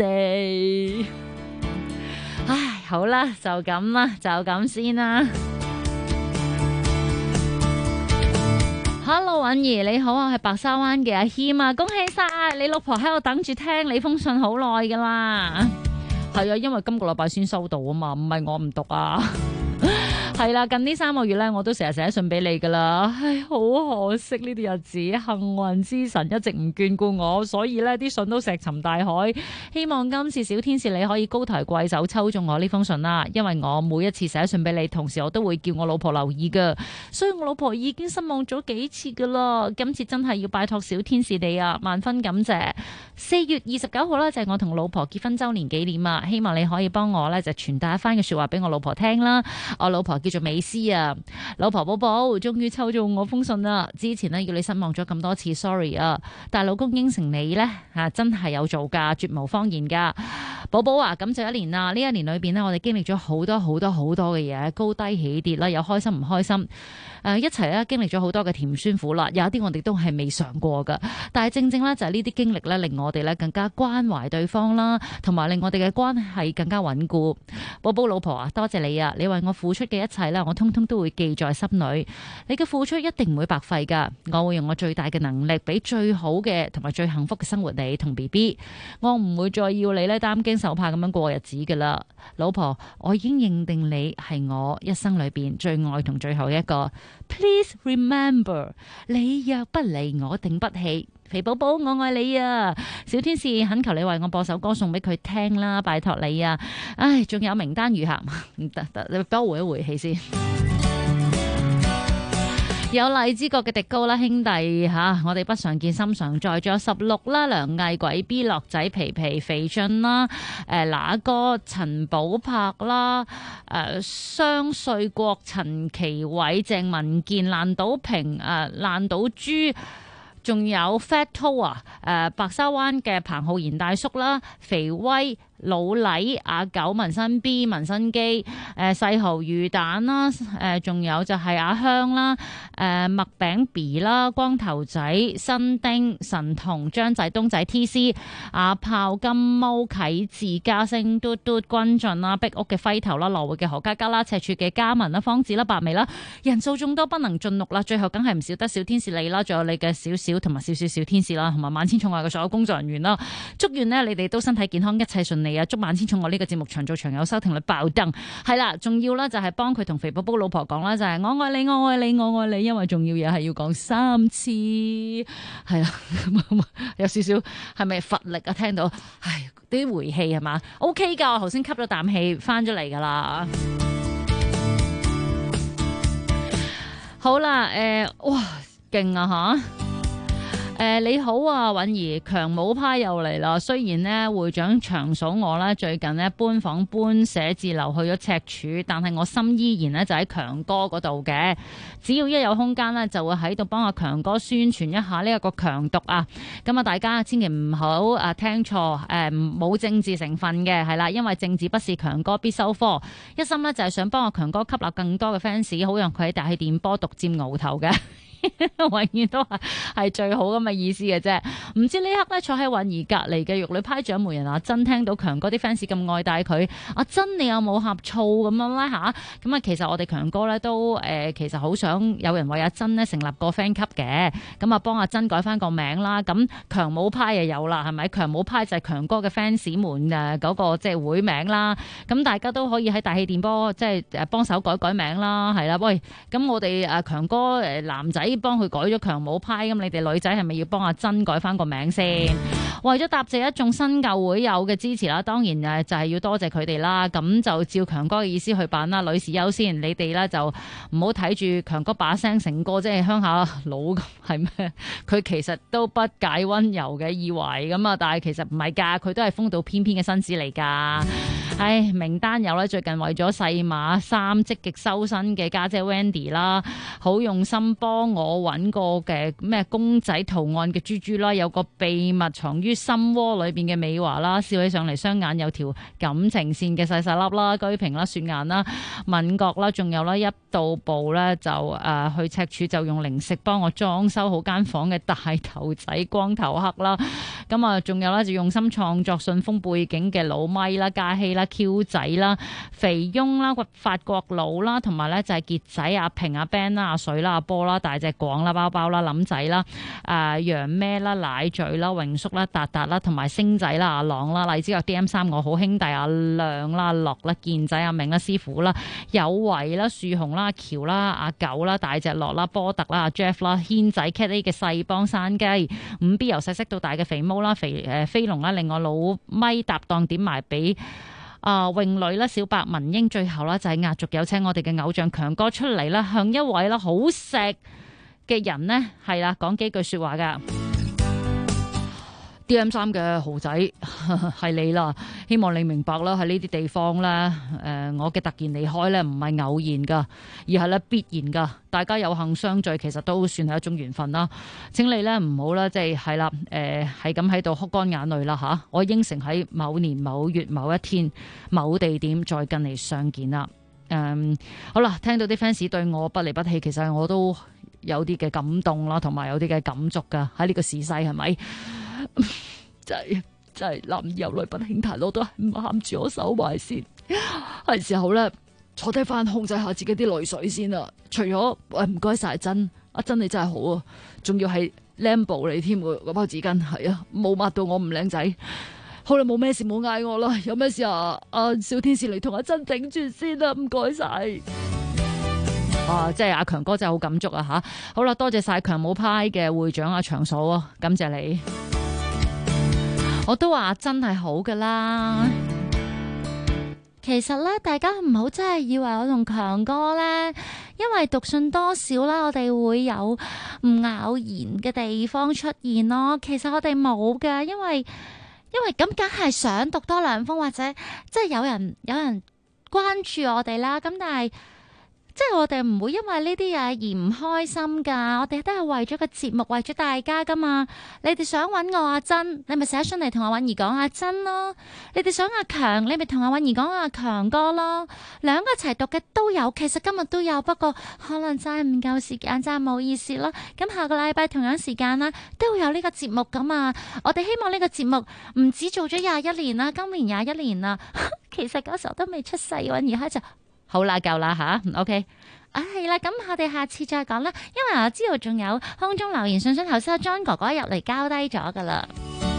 Sunday. 唉，好啦，就咁啦，就咁先啦。Hello， 韻兒你好啊，係白沙灣嘅阿謙啊，恭喜晒！你老婆喺度等住聽你封信好耐噶啦。係啊，因為今個禮拜先收到啊嘛，唔係我唔讀啊。係啦，近呢3個月咧，我都成日寫信俾你噶啦。唉，好可惜呢啲日子，幸運之神一直唔眷顧我，所以呢啲信都石沉大海。希望今次小天使你可以高抬貴手抽中我呢封信啦，因為我每一次寫信俾你，同時我都會叫我老婆留意噶，所以我老婆已經失望咗幾次噶啦。今次真係要拜託小天使你啊，萬分感謝。4月29號呢，就係我同老婆結婚週年紀念啊，希望你可以幫我呢，就傳達一番嘅說話俾我老婆聽啦。我老婆叫做美思啊，老婆寶寶終於抽中我封信啦！之前呢，要你失望咗咁多次 ，sorry 啊，但係老公應承你呢，真係有做噶，絕無謊言噶。寶寶啊，咁就1年啦，呢1年裏邊呢，我哋經歷咗好多嘅嘢，高低起跌啦，有開心唔開心，一齊咧經歷咗好多嘅甜酸苦辣，有一啲我哋都係未嘗過噶。但係正正咧就係呢啲經歷咧，令我哋咧更加關懷對方啦，同埋令我哋嘅關係更加穩固。寶寶老婆啊，多謝你啊！你為我付出嘅一切咧，我通通都會記在心裏。你嘅付出一定唔會白費噶，我會用我最大嘅能力，俾最好嘅同埋最幸福嘅生活你同 BB。我唔會再要你咧擔驚受怕咁樣過日子噶啦，老婆，我已經認定你係我一生裏邊最愛同最後一個。Please remember， 你若不離我定不棄。肥寶寶，我愛你啊！小天使懇求你為我播首歌送俾佢聽啦，拜託你啊！唉，仲有名單餘下，唔得，你幫我回一回氣先。有荔枝角嘅迪高啦，兄弟吓，我哋不常見心常在，仲有16啦，梁毅、鬼 B、樂仔、皮皮、肥俊啦，那哥、陳寶柏啦，雙瑞國、陳其偉、鄭文健、爛島平、爛島豬。仲有 Fat Toe 啊，白沙灣嘅彭浩然大叔啦，肥威、老李、阿九、民生 B、民生基、細蠔魚蛋啦，仲有就係阿香啦，麥餅 B 啦，光頭仔、新丁、神童、張仔、東仔、TC、阿炮、金毛、啟智、嘉星、嘟嘟、君俊啦，壁屋嘅輝頭啦，羅活嘅何嘉嘉啦，赤柱嘅嘉文啦，方子啦，白眉啦，人數眾多不能盡錄啦，最後梗係唔少得小天使你啦，仲有你嘅少少同埋少少小天使啦，同埋萬千寵愛嘅所有工作人員啦，祝願呢，你哋都身體健康，一切順利。祝萬千寵愛呢個節目長做長有，收聽率爆燈。係啦，仲要啦就係幫佢同肥寶寶老婆講啦，就係我愛你，我愛你，我愛你，因為重要嘢係要講3次。係啦，有少少係咪乏力啊？聽到唉啲回氣係嘛 ？OK 噶，我頭先吸咗啖氣翻咗嚟噶啦。好啦，哇，勁啊吓！你好啊，韻兒，強武派又嚟啦。雖然呢會長長數我啦，最近呢搬房搬寫字樓去咗赤柱，但係我心依然呢就喺強哥嗰度嘅。只要一有空間呢，就會喺度幫阿強哥宣傳一下呢一個強毒啊。咁啊，大家千祈唔好聽錯，冇政治成分嘅係啦，因為政治不是強哥必修科。一心呢就係想幫阿強哥吸納更多嘅 fans，好讓佢喺大氣電波獨佔鰲頭嘅。 永遠都係最好咁嘅意思嘅啫。唔知呢刻咧坐喺韻兒隔離嘅玉女派掌門人阿珍聽到強哥啲 fans 咁愛戴佢，阿珍你有冇呷醋咁樣咧嚇？咁啊，其實我哋強哥咧都其實好想有人為阿珍咧成立個 fan 級嘅，咁啊幫阿珍改翻個名啦。咁強武派又有啦，係咪？強武派就係強哥嘅 fans 們嗰個即係會名啦。咁大家都可以喺大氣電波即係幫手改名啦，係啦。喂，咁我哋強哥男仔幫佢改咗強武派，咁你哋女仔係咪要幫阿珍改翻個名先？為咗答謝一眾新舊會友嘅支持啦，當然就係要多謝佢哋啦。咁就照強哥嘅意思去辦啦，女士優先。你哋咧就唔好睇住強哥把聲成個即係鄉下佬咁，係咩？佢其實都不解溫柔嘅以為咁啊，但係其實唔係㗎，佢都係風度翩翩嘅紳士嚟㗎。唉，名單有咧，最近為咗細碼3積極收身嘅家姐 Wendy 啦，好用心幫我揾個嘅咩公仔圖案嘅豬豬啦，有個秘密藏於心窩裏邊嘅美華啦，笑起上嚟雙眼有條感情線嘅細細粒啦，居平啦，雪顏啦，敏覺啦，仲有啦一到步咧就去赤柱就用零食幫我裝修好間房嘅大頭仔光頭黑啦，咁啊仲有咧就用心創作信封背景嘅老咪啦，嘉希啦。Q 仔啦、肥翁啦、法國佬啦，同埋咧就係傑仔、阿平、阿 Ben 啦、阿水啦、阿波啦、大隻廣啦、包包啦、林仔啦、楊咩啦、奶嘴啦、榮叔啦、達達啦，同埋星仔啦、阿朗啦、荔枝角 DM3 我好兄弟阿亮啦、阿樂啦、健仔、阿明啦、師傅啦、有為啦、樹紅啦、阿喬啦、阿九啦、大隻樂啦、波特啦、阿 Jeff 啦、軒仔 Cat A 嘅細幫山雞、5B 由細識到大嘅肥毛啦、飛龍啦，另外老咪搭檔點埋俾泳女啦、小白文英，最後啦就係壓軸有請我哋嘅偶像強哥出嚟啦，向一位啦好錫嘅人呢係啦講幾句說話噶。DM3 嘅豪仔係你啦，希望你明白啦，喺呢啲地方咧，我嘅突然離開咧唔係偶然噶，而係咧必然噶。大家有幸相聚，其實都算係一種緣分啦。請你咧唔好啦，即係係啦，係咁喺度哭乾眼淚啦吓。我應承喺某年某月某一天某地點再跟你相見啦。好啦，聽到啲 fans 對我不離不棄，其實我都有啲嘅感動啦，同埋有啲嘅感觸噶。喺呢個時勢係咪？真係男兒有淚不輕彈，我都唔喊住我手埋先，係時候咧坐低翻控制下自己啲淚水先啦。除咗唔該晒珍，阿珍你真係好啊，仲要係 Lambo 嚟添嗰包紙巾，係啊，冇抹到我唔靚仔。好啦，冇咩事冇嗌我啦，有咩事啊？阿小天使嚟同阿珍頂住先啦，唔該晒。即係阿強哥真係好感觸啊吓。好啦，多謝晒強武派嘅會長阿長嫂啊，感謝你。我都話真係好噶啦。其實咧，大家唔好真係以為我同強哥咧，因為讀信多少啦，我哋會有唔咬言嘅地方出現咯。其實我哋冇噶，因為咁梗係想讀多兩封，或者即係有人關注我哋啦。咁但係即係我哋唔會因為呢啲嘢而唔開心噶，我哋都係為咗個節目，為咗大家噶嘛。你哋想揾我阿珍，你咪寫信嚟同阿韻兒講阿珍咯。你哋想阿強，你咪同阿韻兒講阿強哥咯。兩個一齊讀嘅都有，其實今日都有，不過可能真係唔夠時間，真係冇意思咯。咁下個禮拜同樣時間啦，都會有呢個節目噶嘛。我哋希望呢個節目唔止做咗21年啦，今年21年啦。其實嗰時候都未出世，韻兒喺就。好啦，夠啦吓 OK 係啦，咁我哋下次再講啦，因為我知道仲有空中留言信箱，頭先阿 John 哥哥入嚟交低咗噶啦。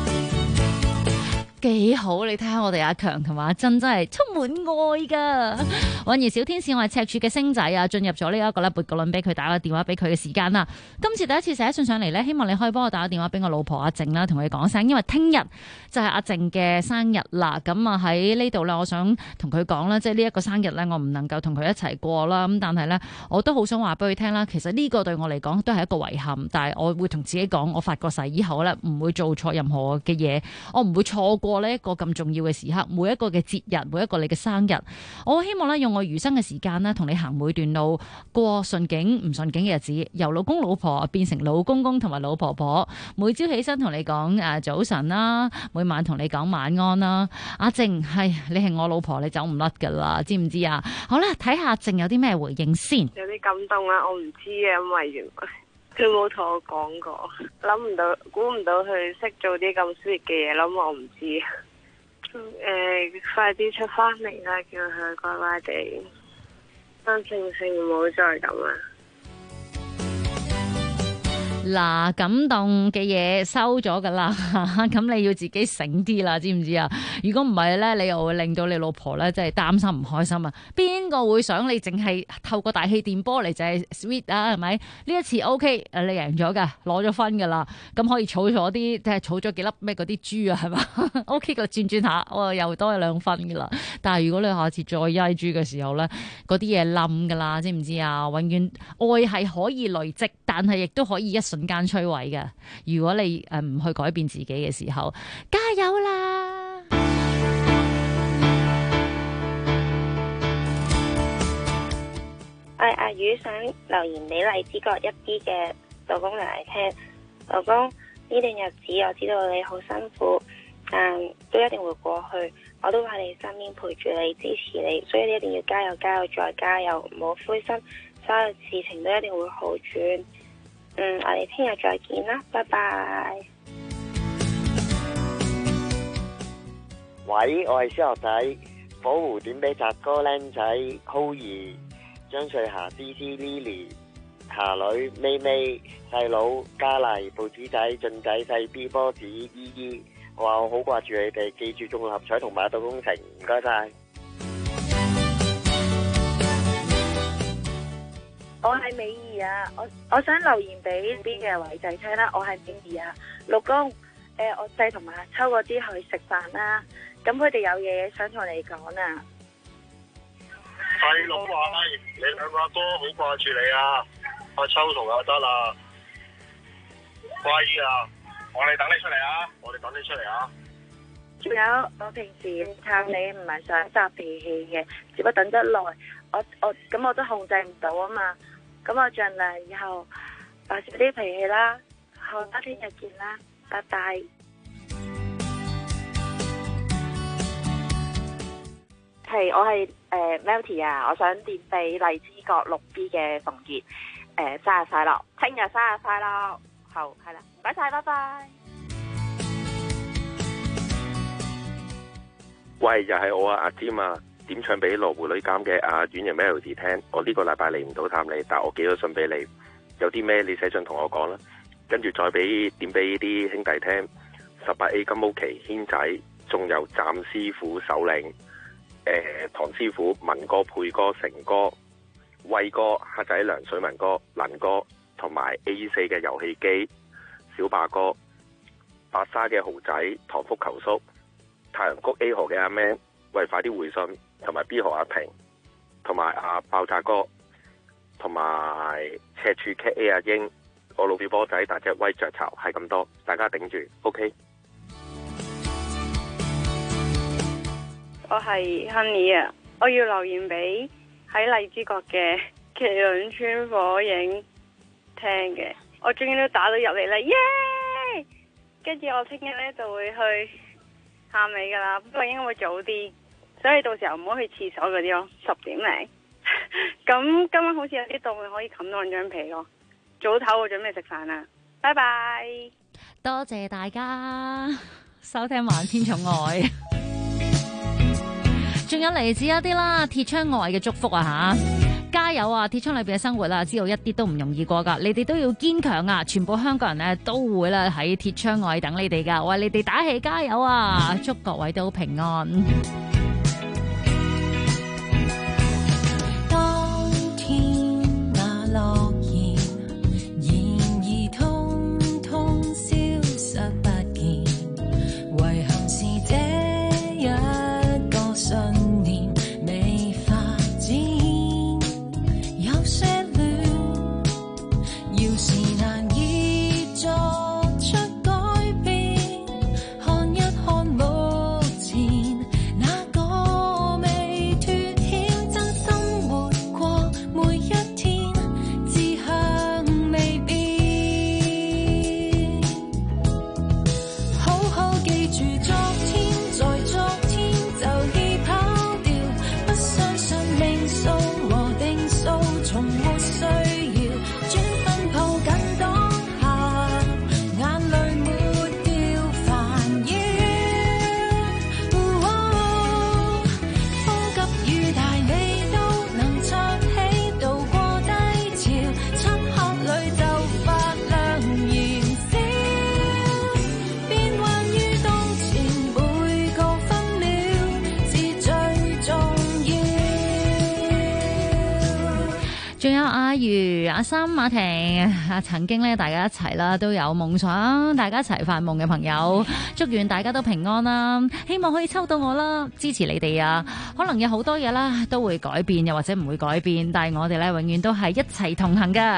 幾好，你睇下我哋阿強同埋阿珍真係充滿愛噶。韻兒小天使，我係赤柱嘅星仔啊，進入咗呢一個咧撥個輪俾佢，打個電話俾佢嘅時間啦。今次第一次寫信上嚟咧，希望你可以幫我打個電話俾我老婆阿靜啦，同佢講聲，因為聽日就係阿靜嘅生日啦。咁啊喺呢度咧，我想同佢講啦，即係呢一個生日咧，我唔能夠同佢一齊過啦。咁但係咧，我都好想話俾佢聽啦。其實呢個對我嚟講都係一個遺憾，但係我會同自己講，我發過誓以後咧唔會做錯任何嘅嘢，我唔會錯過呢一個咁重要嘅時刻，每一個嘅節日，每一個你嘅生日，我希望咧用我餘生嘅時間咧，同你行每段路，過順境唔順境嘅日子，由老公老婆變成老公公同埋老婆婆，每朝起身同你講早晨啦，每晚同你講晚安啦。阿靜係你係我老婆，你走唔甩噶啦，知唔知啊？好啦，睇下靜有啲咩回應先。 有啲感動啊，我唔知嘅，因為原來佢冇同我講過，諗唔到，估唔到佢識做啲咁 sweet 嘅嘢，諗我唔知。快啲出翻嚟啦，叫佢乖乖地，生性唔好再咁啦。 嗱，感動嘅嘢收咗噶啦，咁你要自己醒啲啦，知唔知啊？如果唔係咧，你又會令到你老婆咧，真係擔心唔開心啊！邊個會想你淨係透過大氣電波嚟就係 sweet 啊？係咪？呢一次 OK， 你贏咗噶，攞咗分噶啦，咁可以儲咗啲，即係儲咗幾粒咩嗰啲豬啊？係嘛？OK 個轉轉下，又多咗2分噶啦。但係如果你下次再曳豬嘅時候咧，嗰啲嘢冧噶啦，知唔知啊？永遠愛係可以累積，但係亦都可以一瞬間摧毀嘅。如果你唔去改變自己嘅時候，加油啦！ 我係阿宇，想留言俾荔枝角一啲嘅老公娘嚟聽。老公，呢段日子我知道你好辛苦，但都一定會過去。我都喺你身邊陪住你，支持你，所以你一定要加油加油再加油，唔好灰心，所有事情都一定會好轉。我哋聽日再見啦，拜拜。 喂，我係小學仔，火狐點俾澤哥靚仔 Hoyi、張瑞霞、CC、Lily、霞女、咪咪、細佬、嘉麗、報紙仔、俊仔、細 B、波子、依依，我話我好掛住你哋，記住中六合彩同埋一道工程，唔該晒。 我係美儀啊，我想留言俾邊嘅偉仔聽啦。我係美儀啊，老公，我仔同埋阿秋嗰啲去食飯啦，咁佢哋有嘢想同你講啊。 細佬話你兩個阿哥好掛住你啊，阿秋同阿德啊，乖啲啊，我哋等你出嚟啊，我哋等你出嚟啊。 仲有我平時撐你唔係想發脾氣嘅，只不過等得耐，我都控制唔到啊嘛。咁我盡量以後發少啲脾氣啦。好啦，聽日見啦，拜拜。係，我係Melty 啊，我想點俾荔枝角6B 嘅馮傑生日快樂，聽日生日快樂。好，係啦，唔該晒，拜拜。 喂，又係我啊，阿尖啊，點唱俾羅湖女監嘅阿婉瑩 Melody 聽。我呢個禮拜嚟唔到探你，但我寄咗信俾你，有啲咩你寫信同我講啦。跟住再點俾啲兄弟聽。18A 金毛旗軒仔，仲有湛師傅首領，唐師傅文哥、佩哥、成哥、威哥、黑仔良、水文哥、能哥，同埋 A4 嘅遊戲機、小霸哥、白沙嘅豪仔、唐福球叔、太陽谷 A 河嘅阿 Man， 喂，快啲回信，同埋 B 河阿平，同埋阿爆炸哥，同埋赤柱 KA 阿英，我老表波仔大隻威雀巢，係咁多，大家頂住 OK。 我係 Honey 啊，我要留言俾喺荔枝角嘅麒麟村火影聽嘅，我終於都打到入嚟啦，耶！跟住我聽日咧就會去探你噶啦，不過應該會早啲，所以到時候唔好去廁所嗰啲咯，10點零。咁今晚好似有啲凍，可以冚到張被咯。早唞，我準備食飯啦，拜拜。 多謝大家收聽《萬千寵愛》，仲有嚟自一啲啦鐵窗外嘅祝福啊吓！加油啊！鐵窗裏邊嘅生活啊，知道一啲都唔容易過噶，你哋都要堅強啊！全部香港人咧都會咧喺鐵窗外等你哋噶，為你哋打氣加油啊！祝各位都平安。 當天那諾言，然而通通消失不見，遺憾是這一個信念未發展。有些戀，要是難以作出改變，看一看目前那阿如、阿三、馬婷曾經咧大家一齊啦，都有夢想，大家一齊發夢嘅朋友，祝願大家都平安啦，希望可以抽到我啦，支持你哋啊！可能有好多嘢啦都會改變，又或者唔會改變，但係我哋咧永遠都係一齊同行噶。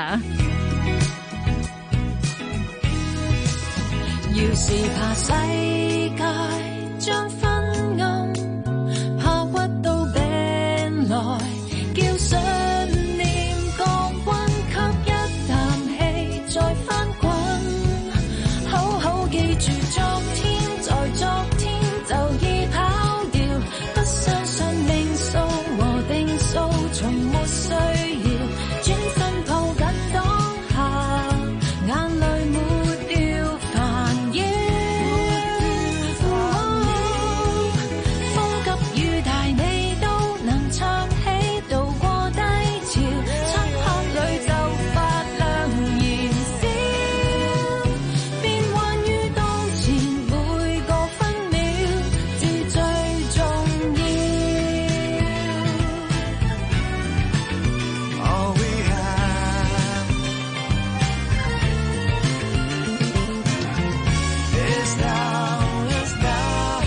要是怕世界將昏暗，怕屈到病來，叫信念降溫，吸一啖氣再翻滾。好好記住昨天，在昨天就已跑掉，不相信命數和定數，從沒需要轉身抱緊當下，眼淚沒掉煩擾。風急雨大你都能撐起，渡過低潮，漆黑裏就發亮燃燒，變幻於當前每個分秒，至最重要。 All we have is now, is now.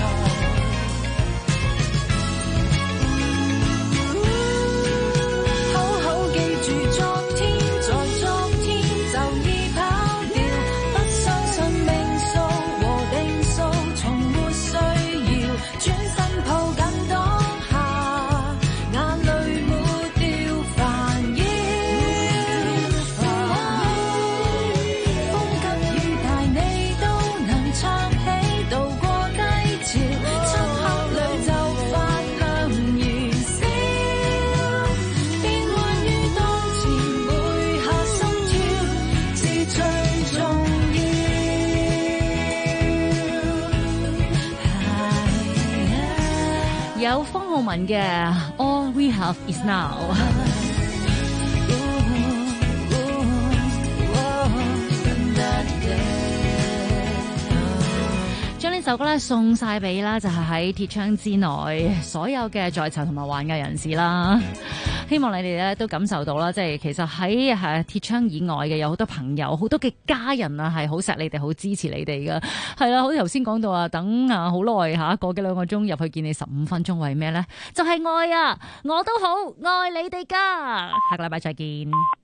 好好記住昨天，在昨天就已跑掉，不相信命數和定數，從沒需要轉身抱緊當下，眼淚沒掉煩擾。風急雨大你都能撐起，渡過低潮，漆黑裏就發亮燃燒，變幻於當前每下心跳，是最重要。 有方浩文嘅 All We Have Is Now。將呢首歌咧送晒俾啦，就係喺鐵窗之內所有嘅在囚同埋患嘅人士啦。希望你哋咧都感受到啦，即係其實喺鐵窗以外嘅有好多朋友、好多嘅家人啊，係好錫你哋、好支持你哋噶。係啦，好似頭先講到啊，等啊好耐嚇，個幾兩個鐘入去見你15分鐘，為咩咧？就係愛啊！我都好愛你哋噶。下個禮拜再見。